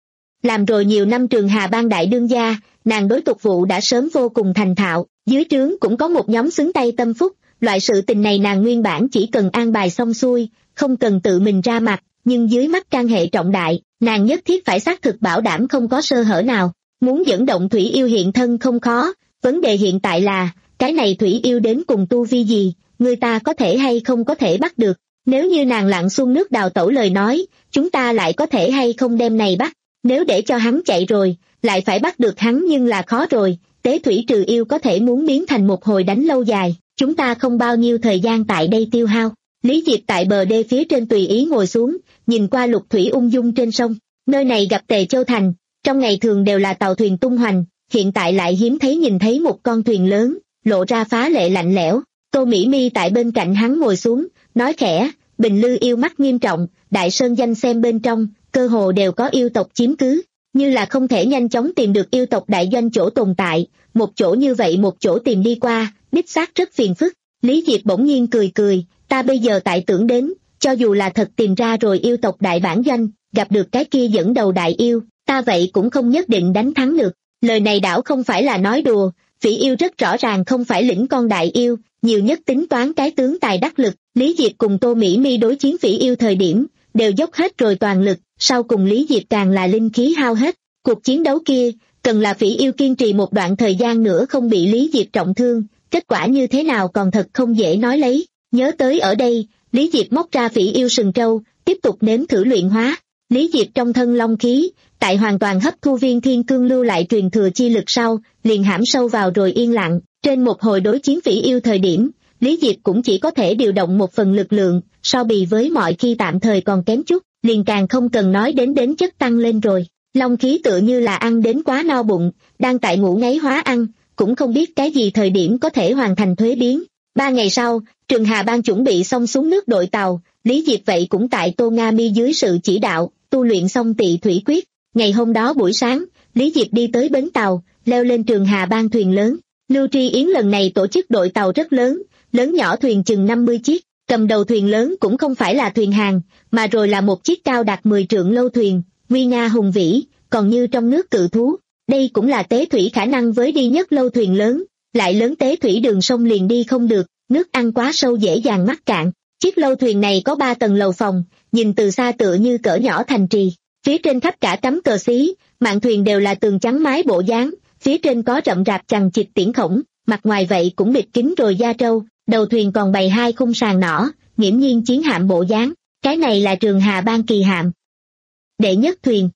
[SPEAKER 2] Làm rồi nhiều năm Trường Hà Bang đại đương gia, nàng đối tục vụ đã sớm vô cùng thành thạo, dưới trướng cũng có một nhóm xứng tay tâm phúc, loại sự tình này nàng nguyên bản chỉ cần an bài xong xuôi, không cần tự mình ra mặt, nhưng dưới mắt can hệ trọng đại, nàng nhất thiết phải xác thực bảo đảm không có sơ hở nào. Muốn dẫn động thủy yêu hiện thân không khó, vấn đề hiện tại là, cái này thủy yêu đến cùng tu vi gì, người ta có thể hay không có thể bắt được. Nếu như nàng lặn xuống nước đào tẩu lời nói, chúng ta lại có thể hay không đem này bắt. Nếu để cho hắn chạy rồi, lại phải bắt được hắn nhưng là khó rồi. Tế thủy trừ yêu có thể muốn biến thành một hồi đánh lâu dài, chúng ta không bao nhiêu thời gian tại đây tiêu hao. Lý Diệp tại bờ đê phía trên tùy ý ngồi xuống, nhìn qua lục thủy ung dung trên sông. Nơi này gặp Tề Châu Thành, trong ngày thường đều là tàu thuyền tung hoành, hiện tại lại hiếm thấy nhìn thấy một con thuyền lớn, lộ ra phá lệ lạnh lẽo. Tô Mỹ Mi tại bên cạnh hắn ngồi xuống, nói khẽ, Bình Lư yêu mắt nghiêm trọng, đại sơn danh xem bên trong, cơ hồ đều có yêu tộc chiếm cứ, như là không thể nhanh chóng tìm được yêu tộc đại doanh chỗ tồn tại, một chỗ như vậy một chỗ tìm đi qua, đích xác rất phiền phức. Lý Diệp bỗng nhiên cười cười, ta bây giờ tại tưởng đến, cho dù là thật tìm ra rồi yêu tộc đại bản doanh, gặp được cái kia dẫn đầu đại yêu, ta vậy cũng không nhất định đánh thắng được. Lời này đảo không phải là nói đùa, Phỉ yêu rất rõ ràng không phải lĩnh con đại yêu, nhiều nhất tính toán cái tướng tài đắc lực. Lý Diệp cùng Tô Mỹ Mi đối chiến Phỉ yêu thời điểm, đều dốc hết rồi toàn lực, sau cùng Lý Diệp càng là linh khí hao hết. Cuộc chiến đấu kia, cần là Phỉ yêu kiên trì một đoạn thời gian nữa không bị Lý Diệp trọng thương, kết quả như thế nào còn thật không dễ nói lấy. Nhớ tới ở đây, Lý Diệp móc ra Phỉ yêu sừng trâu, tiếp tục nếm thử luyện hóa. Lý Diệp trong thân long khí, tại hoàn toàn hấp thu viên thiên cương lưu lại truyền thừa chi lực sau, liền hãm sâu vào rồi yên lặng. Trên một hồi đối chiến Phỉ yêu thời điểm, Lý Diệp cũng chỉ có thể điều động một phần lực lượng, so bì với mọi khi tạm thời còn kém chút, liền càng không cần nói đến đến chất tăng lên rồi. Long khí tựa như là ăn đến quá no bụng, đang tại ngủ ngáy hóa ăn, cũng không biết cái gì thời điểm có thể hoàn thành thuế biến. Ba ngày sau, Trường Hà Bang chuẩn bị xong xuống nước đội tàu, Lý Diệp vậy cũng tại Tô Nga Mi dưới sự chỉ đạo, tu luyện xong Tị Thủy Quyết. Ngày hôm đó buổi sáng, Lý Diệp đi tới bến tàu, leo lên Trường Hà Bang thuyền lớn. Lưu Tri Yến lần này tổ chức đội tàu rất lớn, lớn nhỏ thuyền chừng năm mươi chiếc, cầm đầu thuyền lớn cũng không phải là thuyền hàng, mà rồi là một chiếc cao đạt mười trượng lâu thuyền, nguy nga hùng vĩ, còn như trong nước cự thú. Đây cũng là tế thủy khả năng với đi nhất lâu thuyền lớn, lại lớn tế thủy đường sông liền đi không được, nước ăn quá sâu dễ dàng mắc cạn. Chiếc lâu thuyền này có ba tầng lầu phòng, nhìn từ xa tựa như cỡ nhỏ thành trì, phía trên khắp cả cắm cờ xí, mạn thuyền đều là tường trắng mái bộ dáng, phía trên có rậm rạp chằng chịt tiễn khổng, mặt ngoài vậy cũng bịt kín rồi da trâu, đầu thuyền còn bày hai khung sàn nỏ, nghiễm nhiên chiến hạm bộ dáng, cái này là Trường Hà Bang kỳ hạm. Đệ nhất thuyền.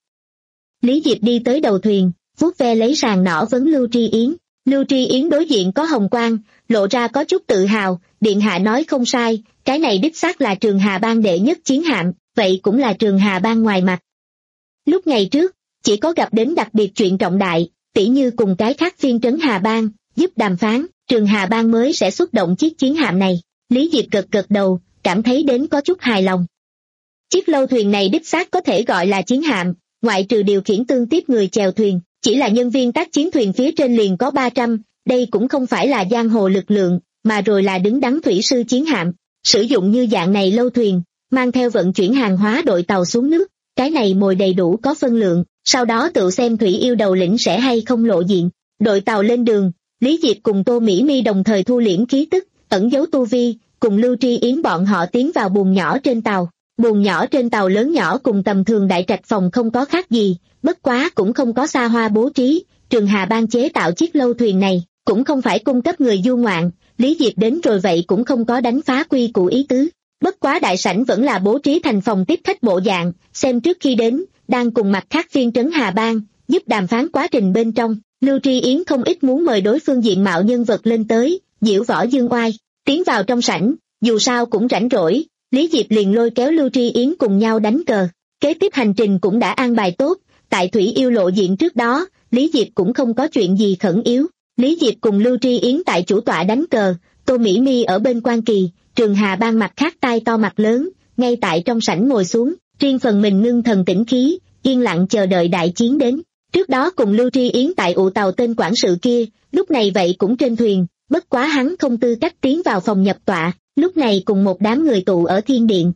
[SPEAKER 2] Lý Diệp đi tới đầu thuyền, vuốt ve lấy sàn nỏ vấn Lưu Tri Yến. Lưu Tri Yến đối diện có hồng quang, lộ ra có chút tự hào, điện hạ nói không sai, cái này đích xác là Trường Hà Bang đệ nhất chiến hạm, vậy cũng là Trường Hà Bang ngoài mặt. Lúc ngày trước, chỉ có gặp đến đặc biệt chuyện trọng đại, tỉ như cùng cái khác phiên trấn Hà Bang, giúp đàm phán, Trường Hà Bang mới sẽ xuất động chiếc chiến hạm này. Lý Diệp gật gật đầu, cảm thấy đến có chút hài lòng. Chiếc lâu thuyền này đích xác có thể gọi là chiến hạm, ngoại trừ điều khiển tương tiếp người chèo thuyền, chỉ là nhân viên tác chiến thuyền phía trên liền có ba trăm, đây cũng không phải là giang hồ lực lượng, mà rồi là đứng đắn thủy sư chiến hạm. Sử dụng như dạng này lâu thuyền, mang theo vận chuyển hàng hóa đội tàu xuống nước, cái này mồi đầy đủ có phân lượng, sau đó tự xem Thủy yêu đầu lĩnh sẽ hay không lộ diện. Đội tàu lên đường, Lý Diệp cùng Tô Mỹ Mi đồng thời thu liễm khí tức, ẩn giấu tu vi, cùng Lưu Tri Yến bọn họ tiến vào buồng nhỏ trên tàu. Buồng nhỏ trên tàu lớn nhỏ cùng tầm thường đại trạch phòng không có khác gì, bất quá cũng không có xa hoa bố trí. Trường Hà Bang chế tạo chiếc lâu thuyền này, cũng không phải cung cấp người du ngoạn, Lý Diệp đến rồi vậy cũng không có đánh phá quy củ ý tứ. Bất quá đại sảnh vẫn là bố trí thành phòng tiếp khách bộ dạng, xem trước khi đến, đang cùng mặt khác phiên trấn Hà Bang, giúp đàm phán quá trình bên trong. Lưu Tri Yến không ít muốn mời đối phương diện mạo nhân vật lên tới, diễu võ dương oai, tiến vào trong sảnh, dù sao cũng rảnh rỗi, Lý Diệp liền lôi kéo Lưu Tri Yến cùng nhau đánh cờ. Kế tiếp hành trình cũng đã an bài tốt, tại Thủy yêu lộ diện trước đó, Lý Diệp cũng không có chuyện gì khẩn yếu. Lý Diệp cùng Lưu Tri Yến tại chủ tọa đánh cờ, Tô Mỹ Mi ở bên quan kỳ, Trường Hà Bang mặt khác tai to mặt lớn, ngay tại trong sảnh ngồi xuống, riêng phần mình ngưng thần tĩnh khí, yên lặng chờ đợi đại chiến đến. Trước đó cùng Lưu Tri Yến tại ụ tàu tên quản sự kia, lúc này vậy cũng trên thuyền, bất quá hắn không tư cách tiến vào phòng nhập tọa, lúc này cùng một đám người tụ ở thiên điện.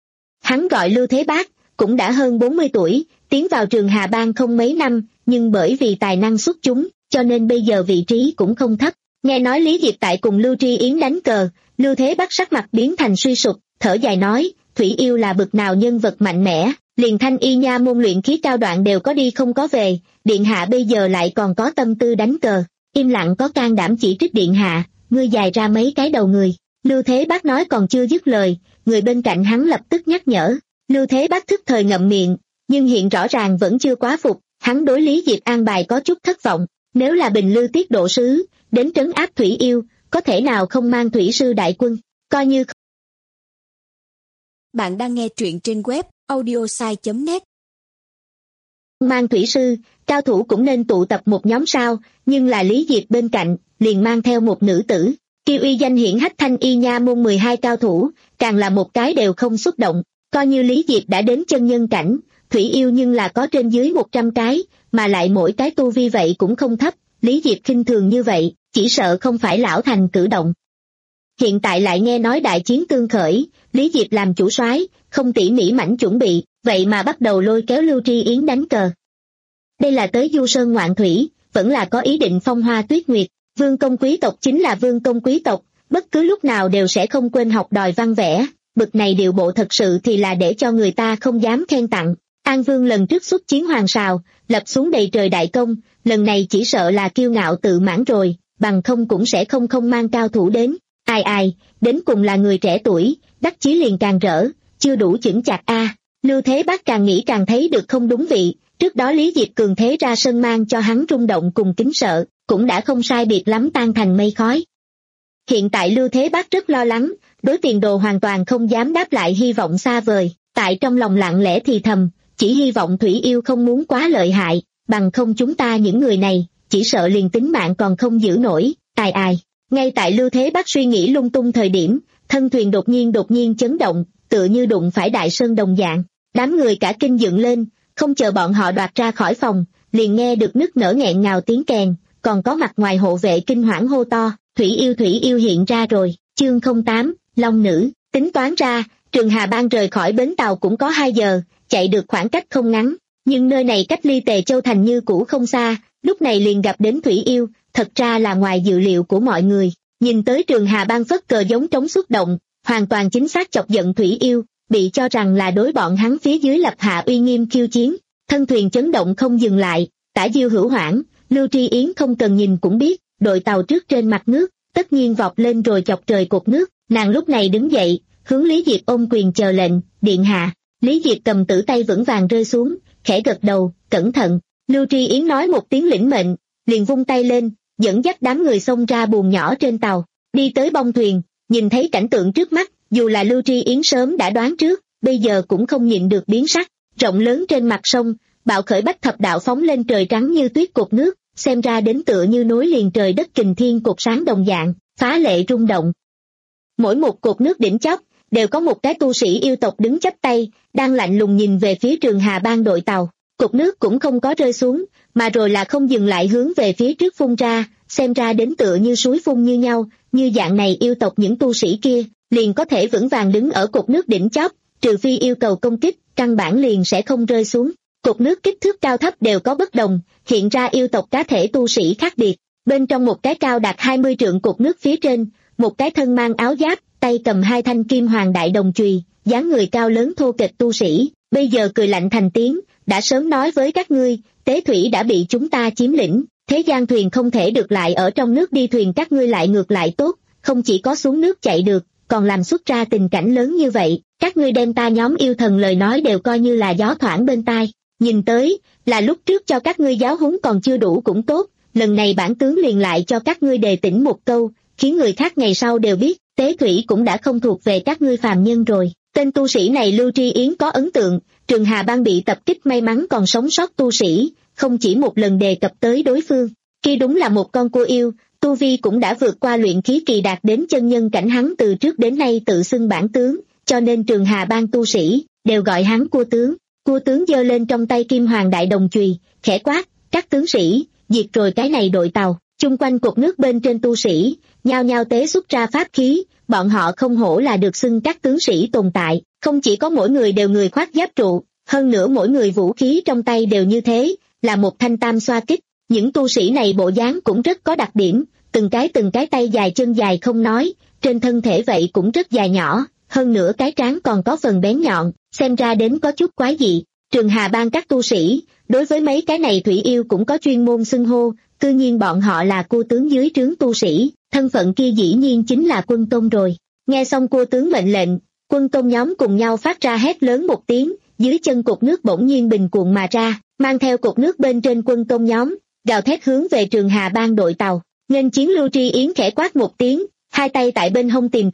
[SPEAKER 2] Hắn gọi Lưu Thế Bác, cũng đã hơn bốn mươi tuổi, tiến vào Trường Hà Bang không mấy năm, nhưng bởi vì tài năng xuất chúng, cho nên bây giờ vị trí cũng không thấp. Nghe nói Lý Diệp tại cùng Lưu Tri Yến đánh cờ, Lưu Thế Bác sắc mặt biến thành suy sụp, thở dài nói, Thủy yêu là bực nào nhân vật mạnh mẽ, liền thanh y nha môn luyện khí cao đoạn đều có đi không có về, điện hạ bây giờ lại còn có tâm tư đánh cờ, im lặng có can đảm chỉ trích điện hạ, ngươi dài ra mấy cái đầu người. Lưu Thế Bác nói còn chưa dứt lời, người bên cạnh hắn lập tức nhắc nhở. Lưu Thế Bác thức thời ngậm miệng, nhưng hiện rõ ràng vẫn chưa quá phục, hắn đối Lý Diệp an bài có chút thất vọng, nếu là Bình Lư tiết độ sứ, đến trấn áp Thủy yêu, có thể nào không mang thủy sư đại quân, coi như
[SPEAKER 3] Bạn đang nghe truyện trên web audiosai chấm net.
[SPEAKER 2] Mang thủy sư, cao thủ cũng nên tụ tập một nhóm sao, nhưng là Lý Diệp bên cạnh, liền mang theo một nữ tử. Kiêu uy danh hiển hách thanh y nha môn mười hai cao thủ, càng là một cái đều không xúc động. Coi như Lý Diệp đã đến chân nhân cảnh, thủy yêu nhưng là có trên dưới một trăm cái, mà lại mỗi cái tu vi vậy cũng không thấp. Lý Diệp khinh thường như vậy, chỉ sợ không phải lão thành cử động. Hiện tại lại nghe nói đại chiến tương khởi, Lý Diệp làm chủ soái, không tỉ mỉ mảnh chuẩn bị, vậy mà bắt đầu lôi kéo Lưu Tri Yến đánh cờ. Đây là tới du sơn ngoạn thủy, vẫn là có ý định phong hoa tuyết nguyệt. Vương công quý tộc chính là vương công quý tộc, bất cứ lúc nào đều sẽ không quên học đòi văn vẽ, bực này điều bộ thật sự thì là để cho người ta không dám khen tặng. An Vương lần trước xuất chiến Hoàng Sào, lập xuống đầy trời đại công, lần này chỉ sợ là kiêu ngạo tự mãn rồi, bằng không cũng sẽ không không mang cao thủ đến. Ai ai, đến cùng là người trẻ tuổi, đắc chí liền càng rỡ, chưa đủ chững chạc a. À. Lưu Thế Bác càng nghĩ càng thấy được không đúng vị, trước đó Lý Diệp cường thế ra sân mang cho hắn rung động cùng kính sợ, cũng đã không sai biệt lắm tan thành mây khói. Hiện tại Lưu Thế Bác rất lo lắng, đối tiền đồ hoàn toàn không dám đáp lại hy vọng xa vời, tại trong lòng lặng lẽ thì thầm, chỉ hy vọng Thủy Yêu không muốn quá lợi hại, bằng không chúng ta những người này, chỉ sợ liền tính mạng còn không giữ nổi. Ai ai. Ngay tại Lưu Thế Bác suy nghĩ lung tung thời điểm, thân thuyền đột nhiên đột nhiên chấn động, tựa như đụng phải đại sơn đồng dạng. Đám người cả kinh dựng lên, không chờ bọn họ đoạt ra khỏi phòng, liền nghe được nức nở nghẹn ngào tiếng kèn, còn có mặt ngoài hộ vệ kinh hoảng hô to, Thủy Yêu Thủy Yêu hiện ra rồi. Chương không tám, Long Nữ. Tính toán ra, Trường Hà Bang rời khỏi bến tàu cũng có hai giờ, chạy được khoảng cách không ngắn, nhưng nơi này cách ly Tề Châu Thành như cũ không xa, lúc này liền gặp đến Thủy Yêu, thật ra là ngoài dự liệu của mọi người. Nhìn tới Trường Hà Bang phất cờ giống trống xuất động, hoàn toàn chính xác chọc giận Thủy Yêu, bị cho rằng là đối bọn hắn phía dưới lập hạ uy nghiêm khiêu chiến. Thân thuyền chấn động không dừng lại, Tả Diêu Hữu Hoảng, Lưu Tri Yến không cần nhìn cũng biết, đội tàu trước trên mặt nước, tất nhiên vọt lên rồi chọc trời cột nước. Nàng lúc này đứng dậy, hướng Lý Diệp ôm quyền chờ lệnh, điện hạ. Lý Diệp cầm tử tay vững vàng rơi xuống, khẽ gật đầu, cẩn thận. Lưu Tri Yến nói một tiếng lĩnh mệnh, liền vung tay lên, dẫn dắt đám người xông ra buồng nhỏ trên tàu, đi tới bông thuyền, nhìn thấy cảnh tượng trước mắt, dù là Lưu Tri Yến sớm đã đoán trước, bây giờ cũng không nhịn được biến sắc. Rộng lớn trên mặt sông, bạo khởi bách thập đạo phóng lên trời trắng như tuyết cột nước, xem ra đến tựa như nối liền trời đất kình thiên cột sáng đồng dạng, phá lệ rung động. Mỗi một cột nước đỉnh chóp đều có một cái tu sĩ yêu tộc đứng chắp tay, đang lạnh lùng nhìn về phía Trường Hà Bang đội tàu. Cột nước cũng không có rơi xuống, mà rồi là không dừng lại hướng về phía trước phun ra, xem ra đến tựa như suối phun như nhau. Như dạng này yêu tộc những tu sĩ kia liền có thể vững vàng đứng ở cột nước đỉnh chóp, trừ phi yêu cầu công kích, căn bản liền sẽ không rơi xuống. Cột nước kích thước cao thấp đều có bất đồng, hiện ra yêu tộc cá thể tu sĩ khác biệt. Bên trong một cái cao đạt hai mươi trượng cột nước phía trên, một cái thân mang áo giáp, tay cầm hai thanh kim hoàng đại đồng chùy, dáng người cao lớn thô kệch tu sĩ, bây giờ cười lạnh thành tiếng, đã sớm nói với các ngươi, tế thủy đã bị chúng ta chiếm lĩnh, thế gian thuyền không thể được lại ở trong nước đi, thuyền các ngươi lại ngược lại tốt, không chỉ có xuống nước chạy được, còn làm xuất ra tình cảnh lớn như vậy, các ngươi đem ta nhóm yêu thần lời nói đều coi như là gió thoảng bên tai. Nhìn tới, là lúc trước cho các ngươi giáo huấn còn chưa đủ cũng tốt, lần này bản tướng liền lại cho các ngươi đề tỉnh một câu, khiến người khác ngày sau đều biết, tế thủy cũng đã không thuộc về các ngươi phàm nhân rồi. Tên tu sĩ này Lưu Tri Yến có ấn tượng, Trường Hà Bang bị tập kích may mắn còn sống sót tu sĩ, không chỉ một lần đề cập tới đối phương. Kia đúng là một con cua yêu, tu vi cũng đã vượt qua luyện khí kỳ đạt đến chân nhân cảnh, hắn từ trước đến nay tự xưng bản tướng, cho nên Trường Hà Bang tu sĩ đều gọi hắn cua tướng. Cua tướng giơ lên trong tay kim hoàng đại đồng chùy, khẽ quát, các tướng sĩ, diệt rồi cái này đội tàu. Chung quanh cột nước bên trên tu sĩ nhao nhao tế xuất ra pháp khí, bọn họ không hổ là được xưng các tướng sĩ tồn tại, không chỉ có mỗi người đều người khoác giáp trụ, hơn nữa mỗi người vũ khí trong tay đều như thế, là một thanh tam xoa kích. Những tu sĩ này bộ dáng cũng rất có đặc điểm, từng cái từng cái tay dài chân dài không nói, trên thân thể vậy cũng rất dài nhỏ, hơn nữa cái trán còn có phần bén nhọn, xem ra đến có chút quái dị. Trường Hà Bang các tu sĩ đối với mấy cái này thủy yêu cũng có chuyên môn xưng hô, cư nhiên bọn họ là cua tướng dưới trướng tu sĩ, thân phận kia dĩ nhiên chính là quân tôn rồi. Nghe xong cua tướng mệnh lệnh, quân tôn nhóm cùng nhau phát ra hét lớn một tiếng, dưới chân cột nước bỗng nhiên bình cuộn mà ra, mang theo cột nước bên trên quân tôn nhóm, gào thét hướng về Trường Hà Bang đội tàu. Nghênh chiến Lưu Tri Yến khẽ quát một tiếng, hai tay tại bên hông tìm tòi,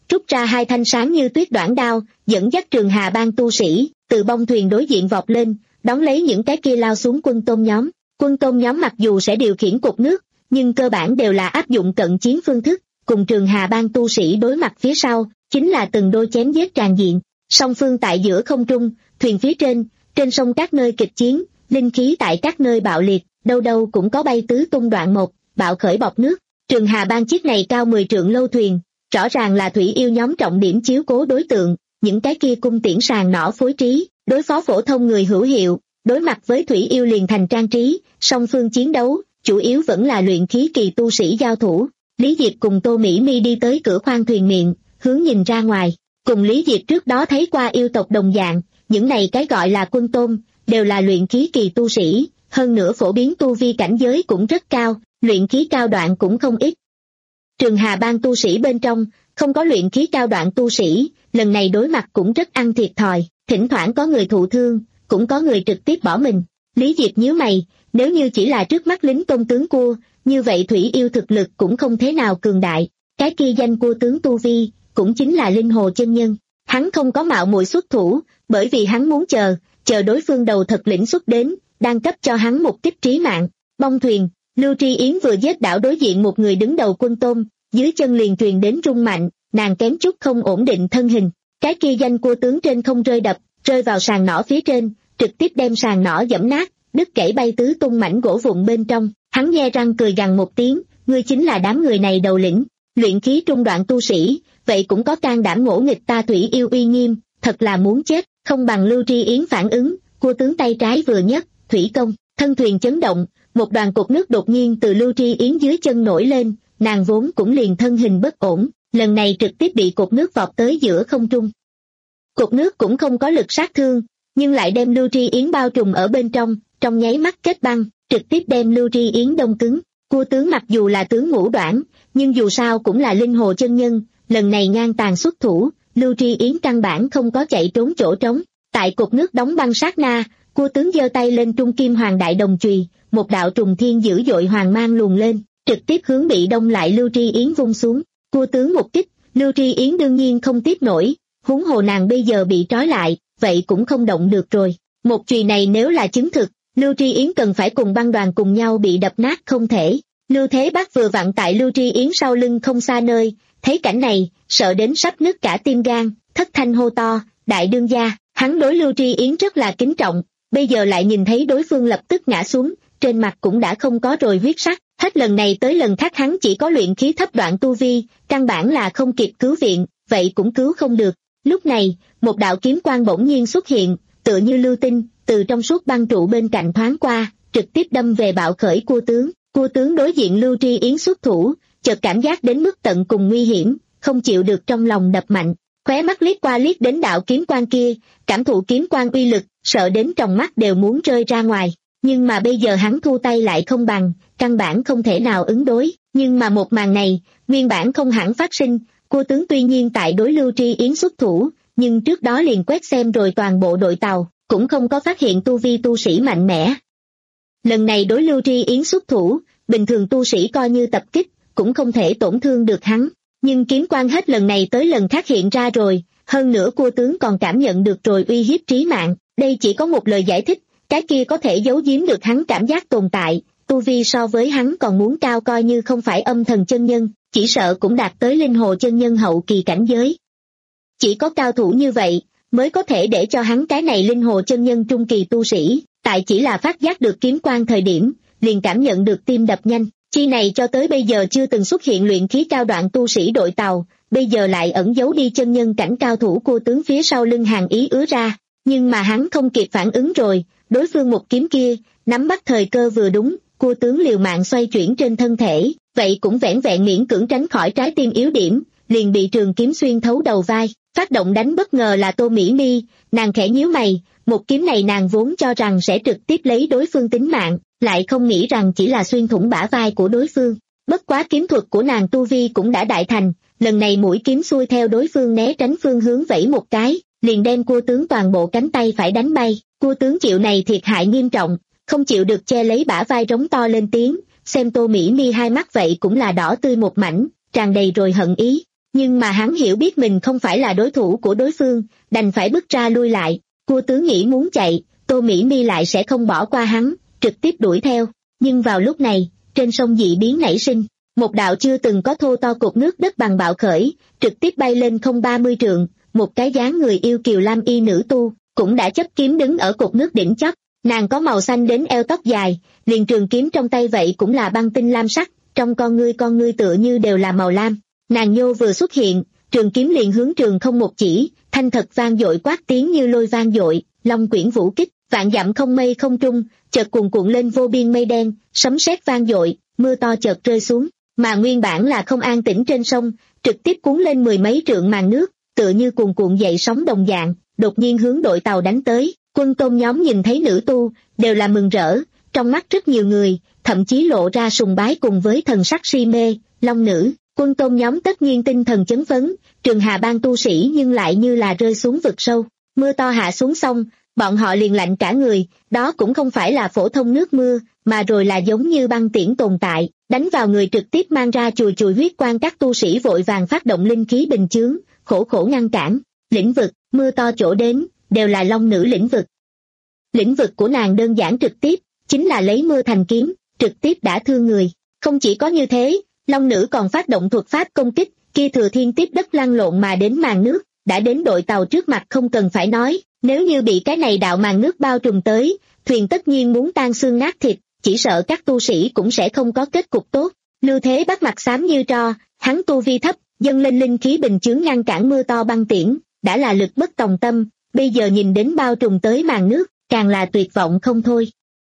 [SPEAKER 2] rút ra hai thanh sáng như tuyết đoạn đao, dẫn dắt Trường Hà bang tu sĩ, từ bông thuyền đối diện vọt lên, đón lấy những cái kia lao xuống quân Tôn nhóm. Quân Tôn nhóm mặc dù sẽ điều khiển cột nước, nhưng cơ bản đều là áp dụng cận chiến phương thức, cùng Trường Hà bang tu sĩ đối mặt phía sau, chính là từng đôi chém giết tràn diện. Song phương tại giữa không trung, thuyền phía trên, trên sông các nơi kịch chiến, linh khí tại các nơi bạo liệt, đâu đâu cũng có bay tứ tung đoạn một, bạo khởi bọt nước. Trường Hà bang chiếc này cao mười trượng lâu thuyền, rõ ràng là thủy yêu nhóm trọng điểm chiếu cố đối tượng, những cái kia cung tiễn sàng nỏ phối trí, đối phó phổ thông người hữu hiệu, đối mặt với thủy yêu liền thành trang trí, song phương chiến đấu, chủ yếu vẫn là luyện khí kỳ tu sĩ giao thủ. Lý Diệp cùng Tô Mỹ Mi đi tới cửa khoang thuyền miệng, hướng nhìn ra ngoài, cùng Lý Diệp trước đó thấy qua yêu tộc đồng dạng, những này cái gọi là quân tôn, đều là luyện khí kỳ tu sĩ, hơn nữa phổ biến tu vi cảnh giới cũng rất cao, luyện khí cao đoạn cũng không ít. Trường Hà bang tu sĩ bên trong, không có luyện khí cao đoạn tu sĩ, lần này đối mặt cũng rất ăn thiệt thòi, thỉnh thoảng có người thụ thương, cũng có người trực tiếp bỏ mình. Lý Diệp nhíu mày, nếu như chỉ là trước mắt lính tôn tướng cua, như vậy thủy yêu thực lực cũng không thế nào cường đại, cái kia danh cua tướng tu vi, cũng chính là linh hồ chân nhân. Hắn không có mạo muội xuất thủ, bởi vì hắn muốn chờ, chờ đối phương đầu thật lĩnh xuất đến, đang cấp cho hắn một kích trí mạng. Bông thuyền, Lưu Tri Yến vừa giết đảo đối diện một người đứng đầu quân tôn, dưới chân liền truyền đến rung mạnh, nàng kém chút không ổn định thân hình, cái kia danh cua tướng trên không rơi đập, rơi vào sàn nỏ phía trên, trực tiếp đem sàn nỏ giẫm nát, đứt gãy bay tứ tung mảnh gỗ vụn bên trong. Hắn nhe răng cười gằn một tiếng, ngươi chính là đám người này đầu lĩnh, luyện khí trung đoạn tu sĩ, vậy cũng có can đảm ngỗ nghịch ta thủy yêu uy nghiêm, thật là muốn chết. Không bằng Lưu Tri Yến phản ứng, cua tướng tay trái vừa nhấc, thủy công, thân thuyền chấn động, một đoàn cột nước đột nhiên từ Lưu Tri Yến dưới chân nổi lên, nàng vốn cũng liền thân hình bất ổn, lần này trực tiếp bị cột nước vọt tới giữa không trung. Cột nước cũng không có lực sát thương, nhưng lại đem Lưu Tri Yến bao trùm ở bên trong, trong nháy mắt kết băng, trực tiếp đem Lưu Tri Yến đông cứng. Cua tướng mặc dù là tướng ngũ đoạn, nhưng dù sao cũng là linh hồ chân nhân, lần này ngang tàn xuất thủ, Lưu Tri Yến căn bản không có chạy trốn chỗ trống. Tại cột nước đóng băng sát na, cua tướng giơ tay lên trung kim hoàng đại đồng chùy, một đạo trùng thiên dữ dội hoàng mang luồn lên, trực tiếp hướng bị đông lại Lưu Tri Yến vung xuống. Cua tướng một kích, Lưu Tri Yến đương nhiên không tiếp nổi, huống hồ nàng bây giờ bị trói lại, vậy cũng không động được rồi. Một chùy này nếu là chứng thực, Lưu Tri Yến cần phải cùng băng đoàn cùng nhau bị đập nát không thể. Lưu Thế Bác vừa vặn tại Lưu Tri Yến sau lưng không xa nơi, thấy cảnh này, sợ đến sắp nứt cả tim gan, thất thanh hô to, đại đương gia. Hắn đối Lưu Tri Yến rất là kính trọng, bây giờ lại nhìn thấy đối phương lập tức ngã xuống, trên mặt cũng đã không có rồi huyết sắc, hết lần này tới lần khác hắn chỉ có luyện khí thấp đoạn tu vi, căn bản là không kịp cứu viện, vậy cũng cứu không được. Lúc này, một đạo kiếm quang bỗng nhiên xuất hiện, tựa như lưu tinh, từ trong suốt băng trụ bên cạnh thoáng qua, trực tiếp đâm về bạo khởi cua tướng. Cua tướng đối diện Lưu Tri Yến xuất thủ, chợt cảm giác đến mức tận cùng nguy hiểm, không chịu được trong lòng đập mạnh, khóe mắt liếc qua liếc đến đạo kiếm quang kia, cảm thụ kiếm quang uy lực, sợ đến tròng mắt đều muốn rơi ra ngoài. Nhưng mà bây giờ hắn thu tay lại không bằng, căn bản không thể nào ứng đối. Nhưng mà một màn này, nguyên bản không hẳn phát sinh, cua tướng tuy nhiên tại đối Lưu Tri Yến xuất thủ, nhưng trước đó liền quét xem rồi toàn bộ đội tàu, cũng không có phát hiện tu vi tu sĩ mạnh mẽ. Lần này đối Lưu Tri Yến xuất thủ, bình thường tu sĩ coi như tập kích, cũng không thể tổn thương được hắn. Nhưng kiếm quang hết lần này tới lần khác hiện ra rồi, hơn nữa cua tướng còn cảm nhận được rồi uy hiếp trí mạng. Đây chỉ có một lời giải thích, cái kia có thể giấu giếm được hắn cảm giác tồn tại, tu vi so với hắn còn muốn cao, coi như không phải âm thần chân nhân, chỉ sợ cũng đạt tới linh hồ chân nhân hậu kỳ cảnh giới. Chỉ có cao thủ như vậy, mới có thể để cho hắn cái này linh hồ chân nhân trung kỳ tu sĩ, tại chỉ là phát giác được kiếm quang thời điểm, liền cảm nhận được tim đập nhanh. Chi này cho tới bây giờ chưa từng xuất hiện luyện khí cao đoạn tu sĩ đội tàu, bây giờ lại ẩn giấu đi chân nhân cảnh cao thủ cua tướng phía sau lưng hàng ý ứa ra. Nhưng mà hắn không kịp phản ứng rồi, đối phương một kiếm kia, nắm bắt thời cơ vừa đúng, cua tướng liều mạng xoay chuyển trên thân thể, vậy cũng vẻn vẹn miễn cưỡng tránh khỏi trái tim yếu điểm, liền bị trường kiếm xuyên thấu đầu vai. Phát động đánh bất ngờ là Tô Mỹ Mi, nàng khẽ nhíu mày, một kiếm này nàng vốn cho rằng sẽ trực tiếp lấy đối phương tính mạng, lại không nghĩ rằng chỉ là xuyên thủng bả vai của đối phương. Bất quá kiếm thuật của nàng tu vi cũng đã đại thành, lần này mũi kiếm xuôi theo đối phương né tránh phương hướng vẫy một cái, liền đem cua tướng toàn bộ cánh tay phải đánh bay. Cua tướng chịu này thiệt hại nghiêm trọng, không chịu được che lấy bả vai rống to lên tiếng, xem Tô Mỹ Mi hai mắt vậy cũng là đỏ tươi một mảnh, tràn đầy rồi hận ý. nhưng mà hắn hiểu biết mình không phải là đối thủ của đối phương, đành phải bước ra lui lại. Cua tướng nghĩ muốn chạy, Tô Mỹ Mi lại sẽ không bỏ qua hắn, trực tiếp đuổi theo. Nhưng vào lúc này, trên sông dị biến nảy sinh, một đạo chưa từng có thô to cột nước đất bằng bạo khởi, trực tiếp bay lên không ba mươi trượng, một cái dáng người yêu kiều lam y nữ tu, cũng đã chấp kiếm đứng ở cột nước đỉnh chót. Nàng có màu xanh đến eo tóc dài, liền trường kiếm trong tay vậy cũng là băng tinh lam sắc, trong con ngươi con ngươi tựa như đều là màu lam. Nàng nhô vừa xuất hiện, trường kiếm liền hướng trường không một chỉ, thanh thật vang dội quát tiếng như lôi vang dội, long quyển vũ kích, vạn dặm không mây không trung, chợt cuồn cuộn lên vô biên mây đen, sấm sét vang dội, mưa to chợt rơi xuống, mà nguyên bản là không an tĩnh trên sông, trực tiếp cuốn lên mười mấy trượng màn nước, tựa như cuồn cuộn dậy sóng đồng dạng, đột nhiên hướng đội tàu đánh tới. Quân Tôn nhóm nhìn thấy nữ tu, đều là mừng rỡ, trong mắt rất nhiều người, thậm chí lộ ra sùng bái cùng với thần sắc si mê. Long nữ, Quân Tôn nhóm tất nhiên tinh thần chấn phấn, Trường Hà Bang tu sĩ nhưng lại như là rơi xuống vực sâu. Mưa to hạ xuống xong, bọn họ liền lạnh cả người, đó cũng không phải là phổ thông nước mưa, mà rồi là giống như băng tiễn tồn tại, đánh vào người trực tiếp mang ra chùi chùi huyết quang. Các tu sĩ vội vàng phát động linh khí bình chướng, khổ khổ ngăn cản. Lĩnh vực, mưa to chỗ đến, đều là Long nữ lĩnh vực. Lĩnh vực của nàng đơn giản trực tiếp, chính là lấy mưa thành kiếm, trực tiếp đả thương người. Không chỉ có như thế, Long nữ còn phát động thuật pháp công kích, kia thừa thiên tiếp đất lăn lộn mà đến màn nước, đã đến đội tàu trước mặt không cần phải nói, nếu như bị cái này đạo màn nước bao trùm tới, thuyền tất nhiên muốn tan xương nát thịt, chỉ sợ các tu sĩ cũng sẽ không có kết cục tốt. Lưu Thế Bắc mặt xám như tro, hắn tu vi thấp, dâng lên linh khí bình chướng ngăn cản mưa to băng tiễn, đã là lực bất tòng tâm, bây giờ nhìn đến bao trùm tới màn nước, càng là tuyệt vọng không thôi.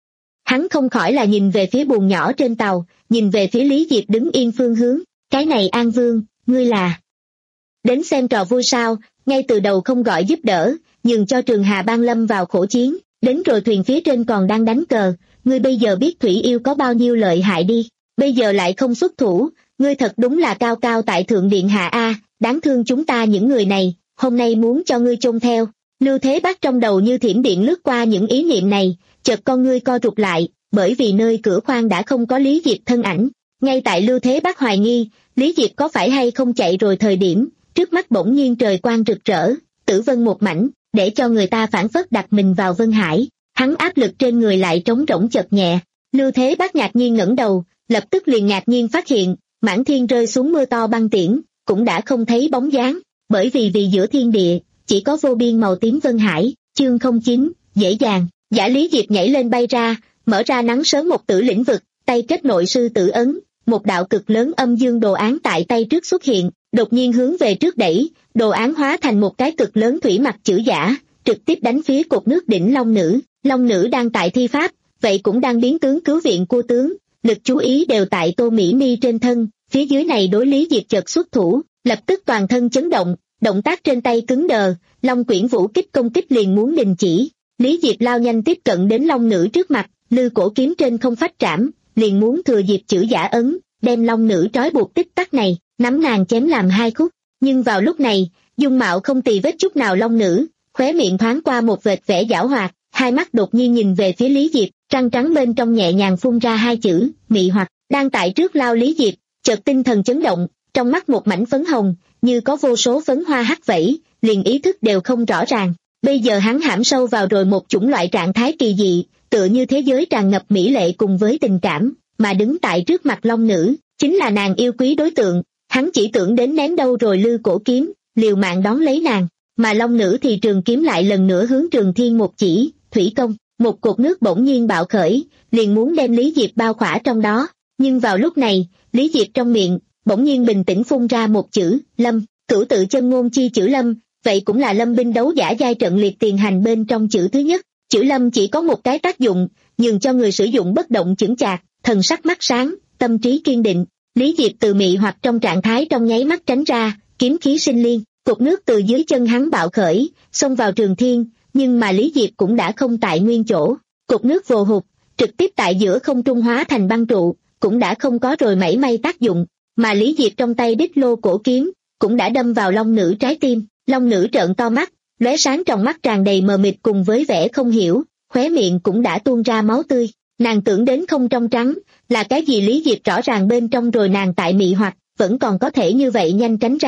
[SPEAKER 2] Hắn không khỏi là nhìn về phía buồng nhỏ trên tàu, nhìn về phía Lý Diệp đứng yên phương hướng, cái này An Vương, ngươi là đến xem trò vui sao, ngay từ đầu không gọi giúp đỡ, nhường cho Trường Hà Bang lâm vào khổ chiến, đến rồi thuyền phía trên còn đang đánh cờ, ngươi bây giờ biết Thủy Yêu có bao nhiêu lợi hại đi, bây giờ lại không xuất thủ, ngươi thật đúng là cao cao tại thượng điện hạ a, đáng thương chúng ta những người này, hôm nay muốn cho ngươi chôn theo. Lưu Thế Bác trong đầu như thiểm điện lướt qua những ý niệm này, chợt con ngươi co rụt lại, bởi vì nơi cửa khoang đã không có Lý Diệp thân ảnh. Ngay tại Lưu Thế Bác hoài nghi, Lý Diệp có phải hay không chạy rồi thời điểm, trước mắt bỗng nhiên trời quang rực rỡ, tử vân một mảnh, để cho người ta phản phất đặt mình vào vân hải. Hắn áp lực trên người lại trống rỗng chợt nhẹ. Lưu Thế Bác ngạc nhiên ngẩng đầu, lập tức liền ngạc nhiên phát hiện, mãn thiên rơi xuống mưa to băng tiễn, cũng đã không thấy bóng dáng, bởi vì vì giữa thiên địa chỉ có vô biên màu tím vân hải. Chương không chín, dễ dàng. Giả Lý Diệp nhảy lên bay ra, mở ra nắng sớm một tử lĩnh vực, tay kết nội sư tử ấn, một đạo cực lớn âm dương đồ án tại tay trước xuất hiện, đột nhiên hướng về trước đẩy, đồ án hóa thành một cái cực lớn thủy mặc chữ giả, trực tiếp đánh phía cột nước đỉnh Long nữ. Long nữ đang tại thi pháp, vậy cũng đang biến tướng cứu viện Cua tướng, lực chú ý đều tại Tô Mỹ Mi trên thân, phía dưới này đối Lý Diệp chợt xuất thủ, lập tức toàn thân chấn động, động tác trên tay cứng đờ, Long quyển vũ kích công kích liền muốn đình chỉ. Lý Diệp lao nhanh tiếp cận đến Long nữ trước mặt, lư cổ kiếm trên không phách trảm, liền muốn thừa dịp chữ giả ấn, đem Long nữ trói buộc tích tắc này, nắm nàng chém làm hai khúc. Nhưng vào lúc này, dung mạo không tì vết chút nào Long nữ, khóe miệng thoáng qua một vệt vẻ giảo hoạt, hai mắt đột nhiên nhìn về phía Lý Diệp, răng trắng bên trong nhẹ nhàng phun ra hai chữ, mị hoặc. Đang tại trước lao Lý Diệp, chợt tinh thần chấn động, trong mắt một mảnh phấn hồng, như có vô số phấn hoa hắt vẫy, liền ý thức đều không rõ ràng. Bây giờ hắn hãm sâu vào rồi một chủng loại trạng thái kỳ dị, tựa như thế giới tràn ngập mỹ lệ cùng với tình cảm, mà đứng tại trước mặt Long nữ, chính là nàng yêu quý đối tượng. Hắn chỉ tưởng đến ném đâu rồi lư cổ kiếm, liều mạng đón lấy nàng, mà Long nữ thì trường kiếm lại lần nữa hướng Trường Thiên một chỉ, thủy công, một cột nước bỗng nhiên bạo khởi, liền muốn đem Lý Diệp bao khỏa trong đó. Nhưng vào lúc này, Lý Diệp trong miệng bỗng nhiên bình tĩnh phun ra một chữ, lâm. Cửu tự chân ngôn chi chữ lâm, vậy cũng là lâm binh đấu giả giai trận liệt tiền hành bên trong chữ thứ nhất. Chữ lâm chỉ có một cái tác dụng, nhường cho người sử dụng bất động chững chạc, thần sắc mắt sáng, tâm trí kiên định. Lý Diệp từ mị hoặc trong trạng thái trong nháy mắt tránh ra, kiếm khí sinh liên, cột nước từ dưới chân hắn bạo khởi, xông vào Trường Thiên, nhưng mà Lý Diệp cũng đã không tại nguyên chỗ, cột nước vồ hụt, trực tiếp tại giữa không trung hóa thành băng trụ, cũng đã không có rồi mảy may tác dụng, mà Lý Diệp trong tay đích lô cổ kiếm, cũng đã đâm vào Long nữ trái tim. Long nữ trợn to mắt, lóe sáng trong mắt tràn đầy mờ mịt cùng với vẻ không hiểu, khóe miệng cũng đã tuôn ra máu tươi. Nàng tưởng đến không trong trắng, là cái gì Lý Diệp rõ ràng bên trong rồi nàng tại mị hoặc, vẫn còn có thể như vậy nhanh tránh ra,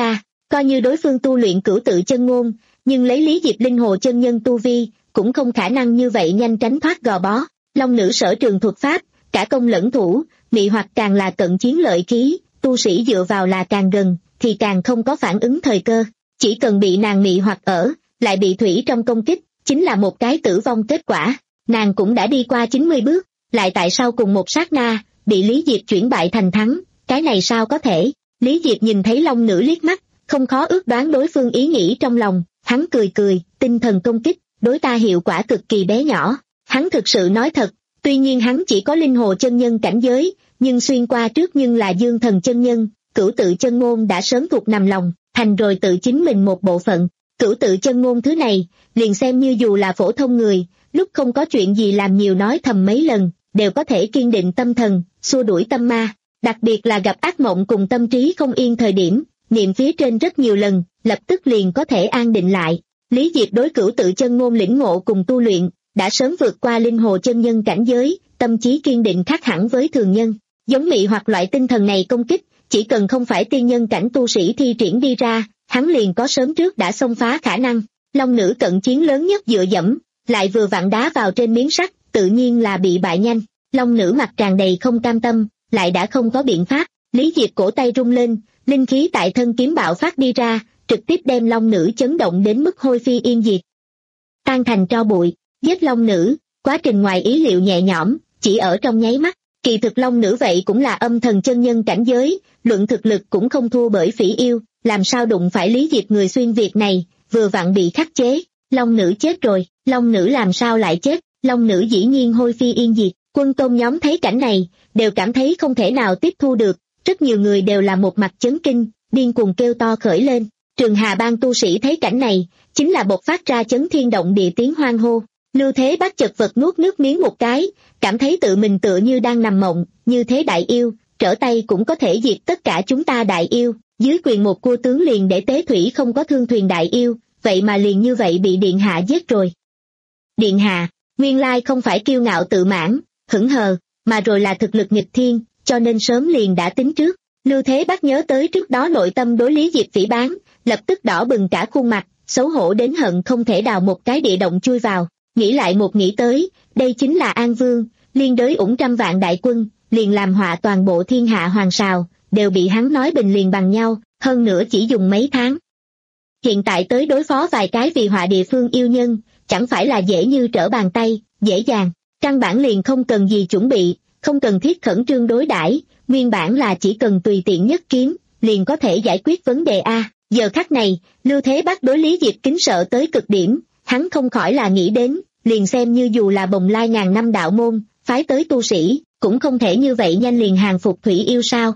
[SPEAKER 2] Coi như đối phương tu luyện cửu tự chân ngôn, nhưng lấy Lý Diệp linh hồ chân nhân tu vi, cũng không khả năng như vậy nhanh tránh thoát gò bó. Long nữ sở trường thuật pháp, cả công lẫn thủ, mị hoặc càng là cận chiến lợi khí, tu sĩ dựa vào là càng gần, thì càng không có phản ứng thời cơ. Chỉ cần bị nàng mị hoặc ở, lại bị thủy trong công kích, chính là một cái tử vong kết quả. Nàng cũng đã đi qua chín mươi bước, lại tại sao cùng một sát na, bị Lý Diệp chuyển bại thành thắng, cái này sao có thể? Lý Diệp nhìn thấy Long nữ liếc mắt, không khó ước đoán đối phương ý nghĩ trong lòng, hắn cười cười, tinh thần công kích, đối ta hiệu quả cực kỳ bé nhỏ. Hắn thực sự nói thật, tuy nhiên hắn chỉ có linh hồ chân nhân cảnh giới, nhưng xuyên qua trước nhưng là dương thần chân nhân, cửu tự chân ngôn đã sớm thuộc nằm lòng, thành rồi tự chính mình một bộ phận. Cửu tự chân ngôn thứ này, liền xem như dù là phổ thông người, lúc không có chuyện gì làm nhiều nói thầm mấy lần, đều có thể kiên định tâm thần, xua đuổi tâm ma. Đặc biệt là gặp ác mộng cùng tâm trí không yên thời điểm, niệm phía trên rất nhiều lần, lập tức liền có thể an định lại. Lý Diệp đối cửu tự chân ngôn lĩnh ngộ cùng tu luyện, đã sớm vượt qua linh hồ chân nhân cảnh giới, tâm trí kiên định khác hẳn với thường nhân. Giống mị hoặc loại tinh thần này công kích, chỉ cần không phải tiên nhân cảnh tu sĩ thi triển đi ra, hắn liền có sớm trước đã xông phá khả năng. Long nữ cận chiến lớn nhất dựa dẫm, lại vừa vặn đá vào trên miếng sắt, tự nhiên là bị bại nhanh. Long nữ mặt tràn đầy không cam tâm, lại đã không có biện pháp. Lý Diệp cổ tay rung lên, linh khí tại thân kiếm bạo phát đi ra, trực tiếp đem long nữ chấn động đến mức hôi phi yên diệt, tan thành tro bụi. Giết long nữ, quá trình ngoài ý liệu nhẹ nhõm, chỉ ở trong nháy mắt. Kỳ thực long nữ vậy cũng là âm thần chân nhân cảnh giới, luận thực lực cũng không thua bởi phỉ yêu, làm sao đụng phải Lý Diệp người xuyên Việt này, vừa vặn bị khắc chế. Long nữ chết rồi, long nữ làm sao lại chết? Long nữ dĩ nhiên hôi phi yên diệt. Quân tôn nhóm thấy cảnh này, đều cảm thấy không thể nào tiếp thu được, rất nhiều người đều là một mặt chấn kinh, điên cuồng kêu to khởi lên. Trường Hà bang tu sĩ thấy cảnh này, chính là bộc phát ra chấn thiên động địa tiếng hoan hô. Lưu Thế Bác chật vật nuốt nước miếng một cái, cảm thấy tự mình tựa như đang nằm mộng, như thế đại yêu, trở tay cũng có thể diệt tất cả chúng ta đại yêu, dưới quyền một cua tướng liền để tế thủy không có thương thuyền đại yêu, vậy mà liền như vậy bị Điện Hạ giết rồi. Điện Hạ, nguyên lai không phải kiêu ngạo tự mãn, hững hờ, mà rồi là thực lực nghịch thiên, cho nên sớm liền đã tính trước. Lưu Thế Bác nhớ tới trước đó nội tâm đối Lý Diệp phỉ báng, lập tức đỏ bừng cả khuôn mặt, xấu hổ đến hận không thể đào một cái địa động chui vào. Nghĩ lại một nghĩ tới, đây chính là An Vương, liên đới ủng trăm vạn đại quân, liền làm họa toàn bộ thiên hạ hoàng sào, đều bị hắn nói bình liền bằng nhau, hơn nữa chỉ dùng mấy tháng. Hiện tại tới đối phó vài cái vì họa địa phương yêu nhân, chẳng phải là dễ như trở bàn tay, dễ dàng, căn bản liền không cần gì chuẩn bị, không cần thiết khẩn trương đối đãi, nguyên bản là chỉ cần tùy tiện nhất kiếm, liền có thể giải quyết vấn đề A. Giờ khắc này, Lưu Thế Bác đối Lý Diệp kính sợ tới cực điểm, hắn không khỏi là nghĩ đến, liền xem như dù là Bồng Lai ngàn năm đạo môn, phái tới tu sĩ, cũng không thể như vậy nhanh liền hàng phục thủy yêu sao.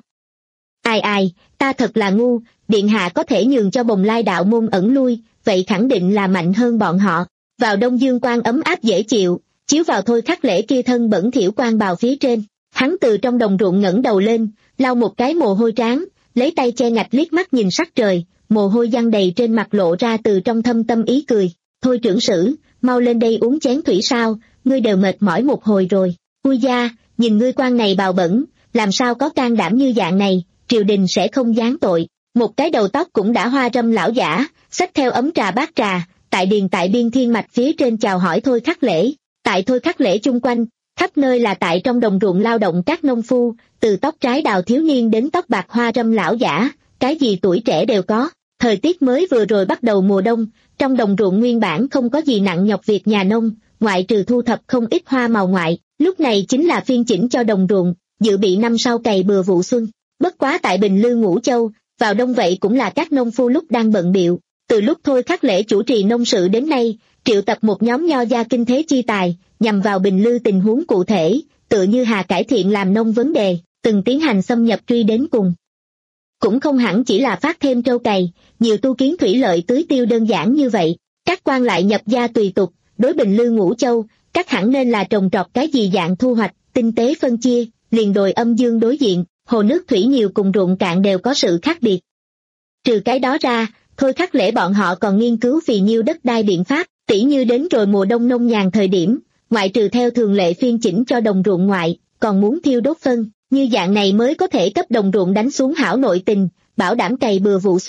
[SPEAKER 2] Ai ai, ta thật là ngu, Điện Hạ có thể nhường cho Bồng Lai đạo môn ẩn lui, vậy khẳng định là mạnh hơn bọn họ. Vào đông dương quang ấm áp dễ chịu, chiếu vào Thôi Khắc Lễ kia thân bẩn thỉu quan bào phía trên, hắn từ trong đồng ruộng ngẩng đầu lên, lau một cái mồ hôi trán, lấy tay che ngạch liếc mắt nhìn sắc trời, mồ hôi giăng đầy trên mặt lộ ra từ trong thâm tâm ý cười. Thôi trưởng sử, mau lên đây uống chén thủy sao, ngươi đều mệt mỏi một hồi rồi. Ui da, nhìn ngươi quan này bào bẩn, làm sao có can đảm như dạng này, triều đình sẽ không giáng tội. Một cái đầu tóc cũng đã hoa râm lão giả, xách theo ấm trà bát trà, tại điền tại biên thiên mạch phía trên chào hỏi Thôi Khắc Lễ. Tại Thôi Khắc Lễ chung quanh, khắp nơi là tại trong đồng ruộng lao động các nông phu, từ tóc trái đào thiếu niên đến tóc bạc hoa râm lão giả, cái gì tuổi trẻ đều có. Thời tiết mới vừa rồi bắt đầu mùa đông, trong đồng ruộng nguyên bản không có gì nặng nhọc việc nhà nông, ngoại trừ thu thập không ít hoa màu ngoại, lúc này chính là phiên chỉnh cho đồng ruộng, dự bị năm sau cày bừa vụ xuân. Bất quá tại Bình Lư Ngũ Châu, vào đông vậy cũng là các nông phu lúc đang bận bịu. Từ lúc Thôi Khắc Lễ chủ trì nông sự đến nay, triệu tập một nhóm nho gia kinh thế chi tài, nhằm vào Bình Lư tình huống cụ thể, tựa như hà cải thiện làm nông vấn đề, từng tiến hành xâm nhập truy đến cùng. Cũng không hẳn chỉ là phát thêm trâu cày, nhiều tu kiến thủy lợi tưới tiêu đơn giản như vậy. Các quan lại nhập gia tùy tục, đối Bình Lư Ngũ Châu, các hẳn nên là trồng trọt cái gì dạng thu hoạch, tinh tế phân chia, liền đồi âm dương đối diện, hồ nước thủy nhiều cùng ruộng cạn đều có sự khác biệt. Trừ cái đó ra, Thôi Khắc Lễ bọn họ còn nghiên cứu phì nhiêu đất đai biện pháp, tỉ như đến rồi mùa đông nông nhàn thời điểm, ngoại trừ theo thường lệ phiên chỉnh cho đồng ruộng ngoại, còn muốn thiêu đốt phân, như dạng này mới có thể cấp đồng ruộng đánh xuống hảo nội tình, bảo đảm cày bừa vụ xuân.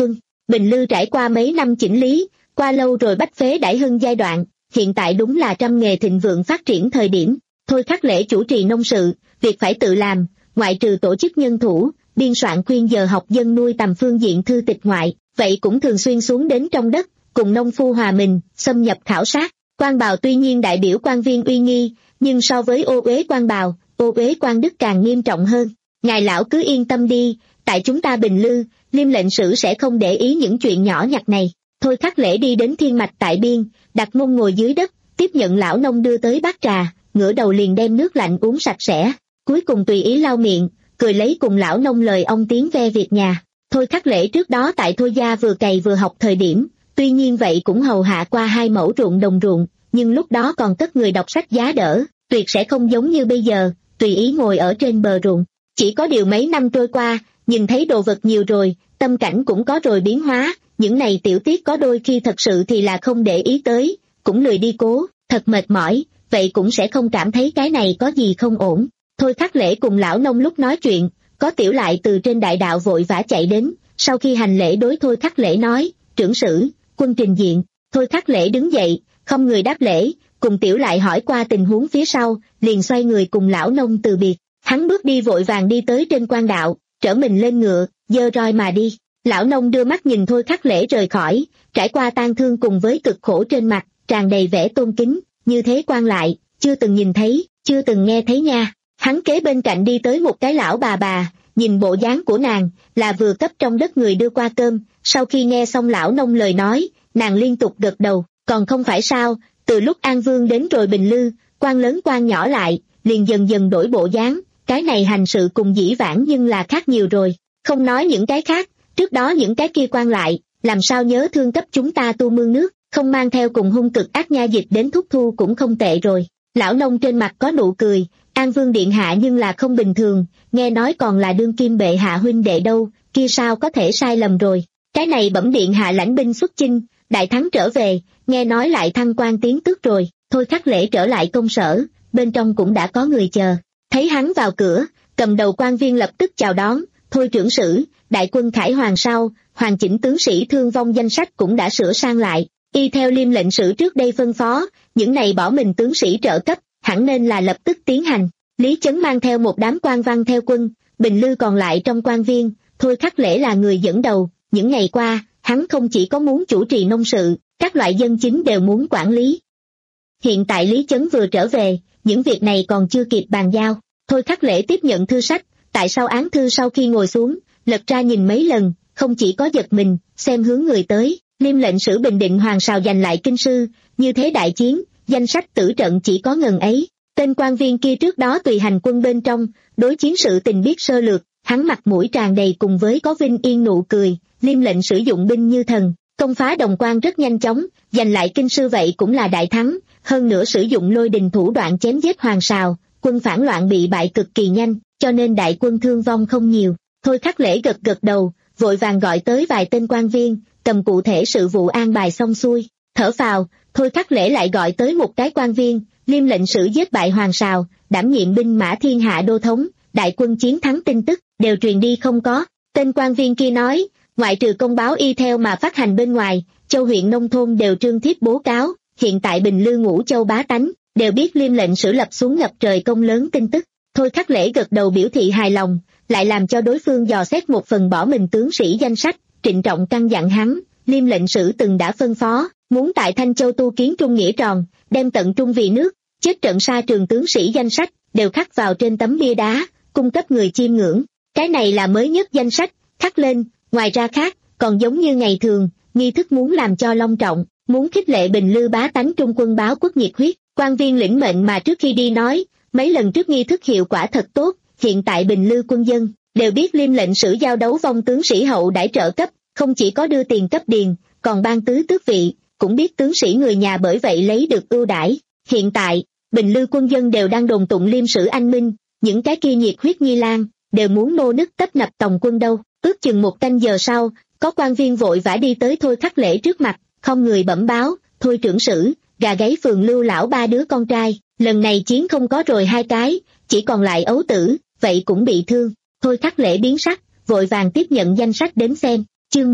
[SPEAKER 2] Bình Lư trải qua mấy năm chỉnh lý, qua lâu rồi bách phế đãi hưng giai đoạn, hiện tại đúng là trăm nghề thịnh vượng phát triển thời điểm. Thôi Khắc Lễ chủ trì nông sự, việc phải tự làm, ngoại trừ tổ chức nhân thủ, biên soạn khuyên giờ học dân nuôi tầm phương diện thư tịch ngoại, vậy cũng thường xuyên xuống đến trong đất, cùng nông phu hòa mình, xâm nhập khảo sát. Quan bào tuy nhiên đại biểu quan viên uy nghi, nhưng so với ô uế quan bào, ô uế quan đức càng nghiêm trọng hơn. Ngài lão cứ yên tâm đi, tại chúng ta Bình Lư, Liêm lệnh sử sẽ không để ý những chuyện nhỏ nhặt này. Thôi Khắc Lễ đi đến thiên mạch tại biên, đặt mông ngồi dưới đất, tiếp nhận lão nông đưa tới bát trà, ngửa đầu liền đem nước lạnh uống sạch sẽ, cuối cùng tùy ý lau miệng, cười lấy cùng lão nông lời ông tiếng ve việc nhà. Thôi Khắc Lễ trước đó tại Thôi gia vừa cày vừa học thời điểm, tuy nhiên vậy cũng hầu hạ qua hai mẫu ruộng đồng ruộng, nhưng lúc đó còn tất người đọc sách giá đỡ, tuyệt sẽ không giống như bây giờ, tùy ý ngồi ở trên bờ ruộng. Chỉ có điều mấy năm trôi qua, nhìn thấy đồ vật nhiều rồi, tâm cảnh cũng có rồi biến hóa, những này tiểu tiết có đôi khi thật sự thì là không để ý tới, cũng lười đi cố, thật mệt mỏi, vậy cũng sẽ không cảm thấy cái này có gì không ổn. Thôi Khắc Lễ cùng lão nông lúc nói chuyện, có Tiểu Lại từ trên đại đạo vội vã chạy đến, sau khi hành lễ đối Thôi Khắc Lễ nói, trưởng sử, quân trình diện. Thôi Khắc Lễ đứng dậy, không người đáp lễ, cùng Tiểu Lại hỏi qua tình huống phía sau, liền xoay người cùng lão nông từ biệt. Hắn bước đi vội vàng đi tới trên quan đạo, trở mình lên ngựa, giơ roi mà đi. Lão nông đưa mắt nhìn Thôi Khắc Lễ rời khỏi, trải qua tang thương cùng với cực khổ trên mặt, tràn đầy vẻ tôn kính, như thế quan lại, chưa từng nhìn thấy, chưa từng nghe thấy nha. Hắn kế bên cạnh đi tới một cái lão bà bà, nhìn bộ dáng của nàng, là vừa cấp trong đất người đưa qua cơm, sau khi nghe xong lão nông lời nói, nàng liên tục gật đầu, còn không phải sao, từ lúc An Vương đến rồi Bình Lư, quan lớn quan nhỏ lại, liền dần dần đổi bộ dáng, cái này hành sự cùng dĩ vãng nhưng là khác nhiều rồi, không nói những cái khác, trước đó những cái kia quan lại, làm sao nhớ thương cấp chúng ta tu mương nước, không mang theo cùng hung cực ác nha dịch đến thúc thu cũng không tệ rồi. Lão nông trên mặt có nụ cười, An Vương điện hạ nhưng là không bình thường, nghe nói còn là đương kim bệ hạ huynh đệ đâu, kia sao có thể sai lầm rồi. Cái này bẩm điện hạ lãnh binh xuất chinh, đại thắng trở về, nghe nói lại thăng quan tiến tước rồi. Thôi Khắc Lễ trở lại công sở, bên trong cũng đã có người chờ. Thấy hắn vào cửa, cầm đầu quan viên lập tức chào đón, Thôi trưởng sử, đại quân khải hoàng sau, hoàn chỉnh tướng sĩ thương vong danh sách cũng đã sửa sang lại, y theo Liêm lệnh sử trước đây phân phó, những này bỏ mình tướng sĩ trợ cấp, hẳn nên là lập tức tiến hành. Lý Chấn mang theo một đám quan văn theo quân, Bình Lư còn lại trong quan viên, Thôi Khắc Lễ là người dẫn đầu, những ngày qua, hắn không chỉ có muốn chủ trì nông sự, các loại dân chính đều muốn quản lý. Hiện tại Lý Chấn vừa trở về, những việc này còn chưa kịp bàn giao, Thôi Khắc Lễ tiếp nhận thư sách, tại sao án thư sau khi ngồi xuống, lật ra nhìn mấy lần, không chỉ có giật mình, xem hướng người tới, Liêm lệnh sử bình định hoàng sào giành lại kinh sư, như thế đại chiến, danh sách tử trận chỉ có ngần ấy. Tên quan viên kia trước đó tùy hành quân bên trong, đối chiến sự tình biết sơ lược, hắn mặt mũi tràn đầy cùng với có vinh yên nụ cười, Liêm lệnh sử dụng binh như thần, công phá Đồng Quan rất nhanh chóng, giành lại kinh sư vậy cũng là đại thắng, hơn nữa sử dụng lôi đình thủ đoạn chém giết hoàng sào, quân phản loạn bị bại cực kỳ nhanh, cho nên đại quân thương vong không nhiều. Thôi Khắc Lễ gật gật đầu, vội vàng gọi tới vài tên quan viên, cầm cụ thể sự vụ an bài xong xuôi, thở phào, Thôi Khắc Lễ lại gọi tới một cái quan viên, Liêm lệnh sử giết bại hoàng sào, đảm nhiệm binh mã thiên hạ đô thống, đại quân chiến thắng tin tức, đều truyền đi không có. Tên quan viên kia nói, ngoại trừ công báo y theo mà phát hành bên ngoài, châu huyện nông thôn đều trương thiếp bố cáo, hiện tại Bình Lư ngũ châu bá tánh, đều biết Liêm lệnh sử lập xuống ngập trời công lớn tin tức. Thôi Khắc Lễ gật đầu biểu thị hài lòng, lại làm cho đối phương dò xét một phần bỏ mình tướng sĩ danh sách, trịnh trọng căn dặn hắn, Liêm lệnh sử từng đã phân phó, muốn tại Thanh Châu tu kiến trung nghĩa tròn, đem tận trung vì nước, chết trận xa trường tướng sĩ danh sách, đều khắc vào trên tấm bia đá, cung cấp người chiêm ngưỡng. Cái này là mới nhất danh sách, khắc lên, ngoài ra khác, còn giống như ngày thường, nghi thức muốn làm cho long trọng, muốn khích lệ Bình Lư bá tánh trung quân báo quốc nhiệt huyết, quan viên lĩnh mệnh mà trước khi đi nói, mấy lần trước nghi thức hiệu quả thật tốt, hiện tại Bình Lư quân dân, đều biết Liêm lệnh sử giao đấu vong tướng sĩ hậu đãi trợ cấp, không chỉ có đưa tiền cấp điền, còn ban tứ tước vị, cũng biết tướng sĩ người nhà bởi vậy lấy được ưu đãi. Hiện tại, Bình Lư quân dân đều đang đồn tụng Liêm sử anh minh, những cái kia nhiệt huyết nhi lang, đều muốn nô nức tấp nập tòng quân đâu. Ước chừng một canh giờ sau, có quan viên vội vã đi tới Thôi Khắc Lễ trước mặt, không người bẩm báo, Thôi trưởng sử, gà gáy phường Lưu lão ba đứa con trai, lần này chiến không có rồi hai cái, chỉ còn lại ấu tử, vậy cũng bị thương. Thôi Khắc Lễ biến sắc, vội vàng tiếp nhận danh sách đến xem. Chương mười,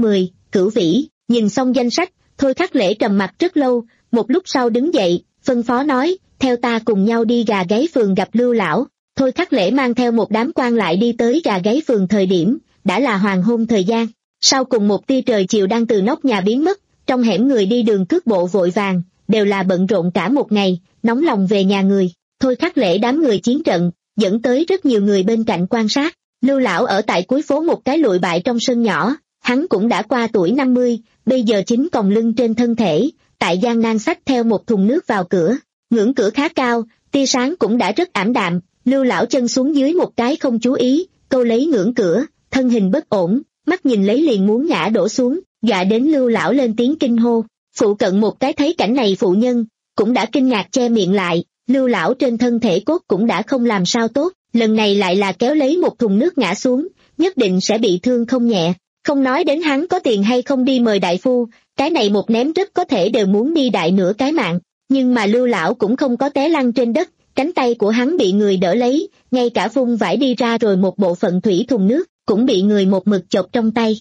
[SPEAKER 2] Cửu Vĩ. Nhìn xong danh sách, Thôi Khắc Lễ trầm mặt rất lâu, một lúc sau đứng dậy, phân phó nói, theo ta cùng nhau đi Gà Gáy Phường gặp Lưu lão. Thôi Khắc Lễ mang theo một đám quan lại đi tới Gà Gáy Phường thời điểm, đã là hoàng hôn thời gian. Sau cùng một tia trời chiều đang từ nóc nhà biến mất, trong hẻm người đi đường cước bộ vội vàng, đều là bận rộn cả một ngày, nóng lòng về nhà người. Thôi Khắc Lễ đám người chiến trận, dẫn tới rất nhiều người bên cạnh quan sát. Lưu lão ở tại cuối phố một cái lụi bại trong sân nhỏ, hắn cũng đã qua tuổi năm mươi, bây giờ chính còng lưng trên thân thể, tại gian nan xách theo một thùng nước vào cửa. Ngưỡng cửa khá cao, tia sáng cũng đã rất ảm đạm, Lưu lão chân xuống dưới một cái không chú ý, câu lấy ngưỡng cửa, thân hình bất ổn, mắt nhìn lấy liền muốn ngã đổ xuống, dọa đến Lưu lão lên tiếng kinh hô. Phụ cận một cái thấy cảnh này phụ nhân, cũng đã kinh ngạc che miệng lại, Lưu lão trên thân thể cốt cũng đã không làm sao tốt, lần này lại là kéo lấy một thùng nước ngã xuống, nhất định sẽ bị thương không nhẹ. Không nói đến hắn có tiền hay không đi mời đại phu, cái này một ném rất có thể đều muốn đi đại nửa cái mạng, nhưng mà Lưu lão cũng không có té lăn trên đất, cánh tay của hắn bị người đỡ lấy, ngay cả vung vải đi ra rồi một bộ phận thủy thùng nước, cũng bị người một mực chộp trong tay.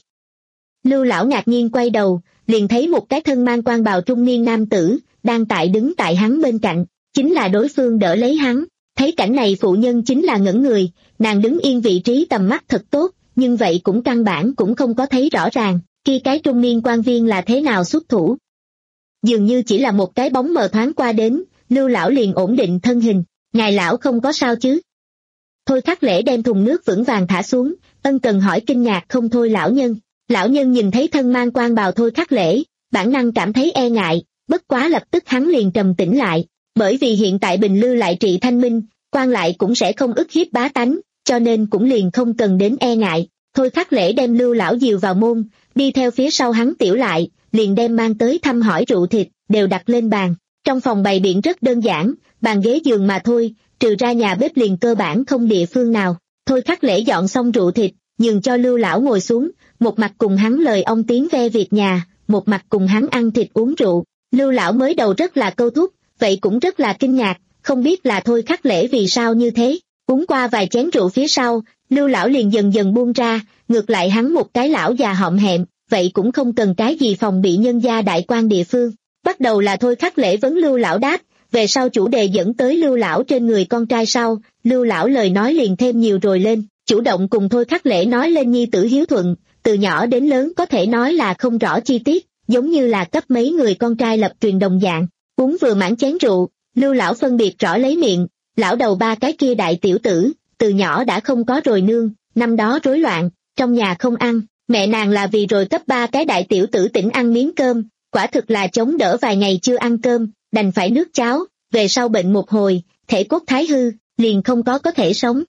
[SPEAKER 2] Lưu lão ngạc nhiên quay đầu, liền thấy một cái thân mang quan bào trung niên nam tử, đang tại đứng tại hắn bên cạnh, chính là đối phương đỡ lấy hắn. Thấy cảnh này phụ nhân chính là ngẩn người, nàng đứng yên vị trí tầm mắt thật tốt, nhưng vậy cũng căn bản cũng không có thấy rõ ràng, khi cái trung niên quan viên là thế nào xuất thủ. Dường như chỉ là một cái bóng mờ thoáng qua đến, Lưu lão liền ổn định thân hình, ngài lão không có sao chứ? Thôi Khắc Lễ đem thùng nước vững vàng thả xuống, ân cần hỏi kinh ngạc không thôi lão nhân. Lão nhân nhìn thấy thân mang quan bào Thôi Khắc Lễ, bản năng cảm thấy e ngại, bất quá lập tức hắn liền trầm tĩnh lại, bởi vì hiện tại Bình Lư lại trị thanh minh, quan lại cũng sẽ không ức hiếp bá tánh, cho nên cũng liền không cần đến e ngại. Thôi Khắc Lễ đem Lưu lão dìu vào môn, đi theo phía sau hắn tiểu lại, liền đem mang tới thăm hỏi rượu thịt, đều đặt lên bàn. Trong phòng bày biện rất đơn giản, bàn ghế giường mà thôi, trừ ra nhà bếp liền cơ bản không địa phương nào. Thôi Khắc Lễ dọn xong rượu thịt, nhường cho Lưu lão ngồi xuống, một mặt cùng hắn lời ông tiếng ve việc nhà, một mặt cùng hắn ăn thịt uống rượu. Lưu lão mới đầu rất là câu thúc, vậy cũng rất là kinh ngạc, không biết là Thôi Khắc Lễ vì sao như thế. Uống qua vài chén rượu phía sau, Lưu lão liền dần dần buông ra, ngược lại hắn một cái lão già hõm hẹm, vậy cũng không cần cái gì phòng bị nhân gia đại quan địa phương. Bắt đầu là Thôi Khắc Lễ vấn Lưu lão đáp, về sau chủ đề dẫn tới Lưu lão trên người con trai sau, Lưu lão lời nói liền thêm nhiều rồi lên, chủ động cùng Thôi Khắc Lễ nói lên nhi tử hiếu thuận, từ nhỏ đến lớn có thể nói là không rõ chi tiết, giống như là cấp mấy người con trai lập truyền đồng dạng. Uống vừa mãn chén rượu, Lưu lão phân biệt rõ lấy miệng, lão đầu ba cái kia đại tiểu tử, từ nhỏ đã không có rồi nương, năm đó rối loạn, trong nhà không ăn, mẹ nàng là vì rồi cấp ba cái đại tiểu tử tỉnh ăn miếng cơm, quả thực là chống đỡ vài ngày chưa ăn cơm, đành phải nước cháo, về sau bệnh một hồi, thể cốt thái hư, liền không có có thể sống.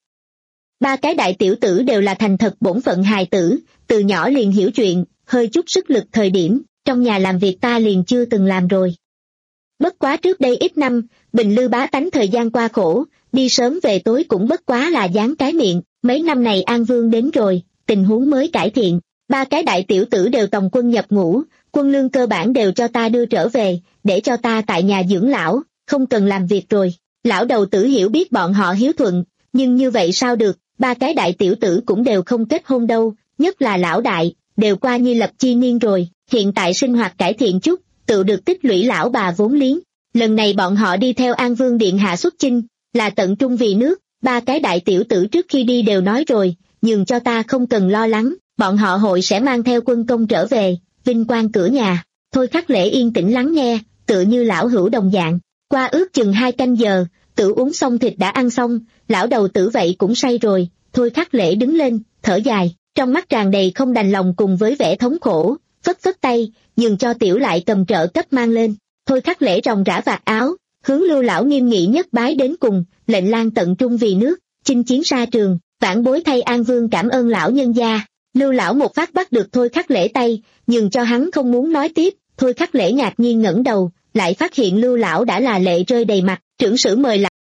[SPEAKER 2] Ba cái đại tiểu tử đều là thành thật bổn phận hài tử, từ nhỏ liền hiểu chuyện, hơi chút sức lực thời điểm, trong nhà làm việc ta liền chưa từng làm rồi. Bất quá trước đây ít năm, Bình Lư bá tánh thời gian qua khổ, đi sớm về tối cũng bất quá là dán cái miệng, mấy năm này An Vương đến rồi, tình huống mới cải thiện, ba cái đại tiểu tử đều tòng quân nhập ngũ, quân lương cơ bản đều cho ta đưa trở về, để cho ta tại nhà dưỡng lão, không cần làm việc rồi. Lão đầu tử hiểu biết bọn họ hiếu thuận, nhưng như vậy sao được, ba cái đại tiểu tử cũng đều không kết hôn đâu, nhất là lão đại, đều qua nhi lập chi niên rồi, hiện tại sinh hoạt cải thiện chút, tự được tích lũy lão bà vốn liếng. Lần này bọn họ đi theo An Vương điện hạ xuất chinh, là tận trung vì nước, ba cái đại tiểu tử trước khi đi đều nói rồi, nhường cho ta không cần lo lắng, bọn họ hội sẽ mang theo quân công trở về, vinh quang cửa nhà. Thôi Khắc Lễ yên tĩnh lắng nghe, tựa như lão hữu đồng dạng. Qua ước chừng hai canh giờ, tự uống xong thịt đã ăn xong, lão đầu tử vậy cũng say rồi. Thôi Khắc Lễ đứng lên, thở dài, trong mắt tràn đầy không đành lòng cùng với vẻ thống khổ, phất phất tay, nhường cho tiểu lại cầm trợ cấp mang lên. Thôi Khắc Lễ ròng rã vạt áo, hướng Lưu lão nghiêm nghị nhất bái đến cùng, lệnh lang tận trung vì nước, chinh chiến xa trường, vãn bối thay An Vương cảm ơn lão nhân gia. Lưu lão một phát bắt được Thôi Khắc Lễ tay, nhường cho hắn không muốn nói tiếp. Thôi Khắc Lễ ngạc nhiên ngẩng đầu, lại phát hiện Lưu lão đã là lệ rơi đầy mặt. Trưởng sử mời lại.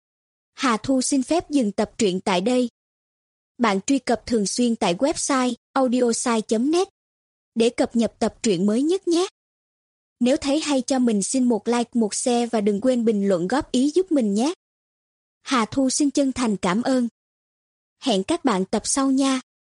[SPEAKER 3] Hà Thu xin phép dừng tập truyện tại đây. Bạn truy cập thường xuyên tại website audiosai chấm net để cập nhật tập truyện mới nhất nhé. Nếu thấy hay cho mình xin một like, một share và đừng quên bình luận góp ý giúp mình nhé. Hà Thu xin chân thành cảm ơn. Hẹn các bạn tập sau nha.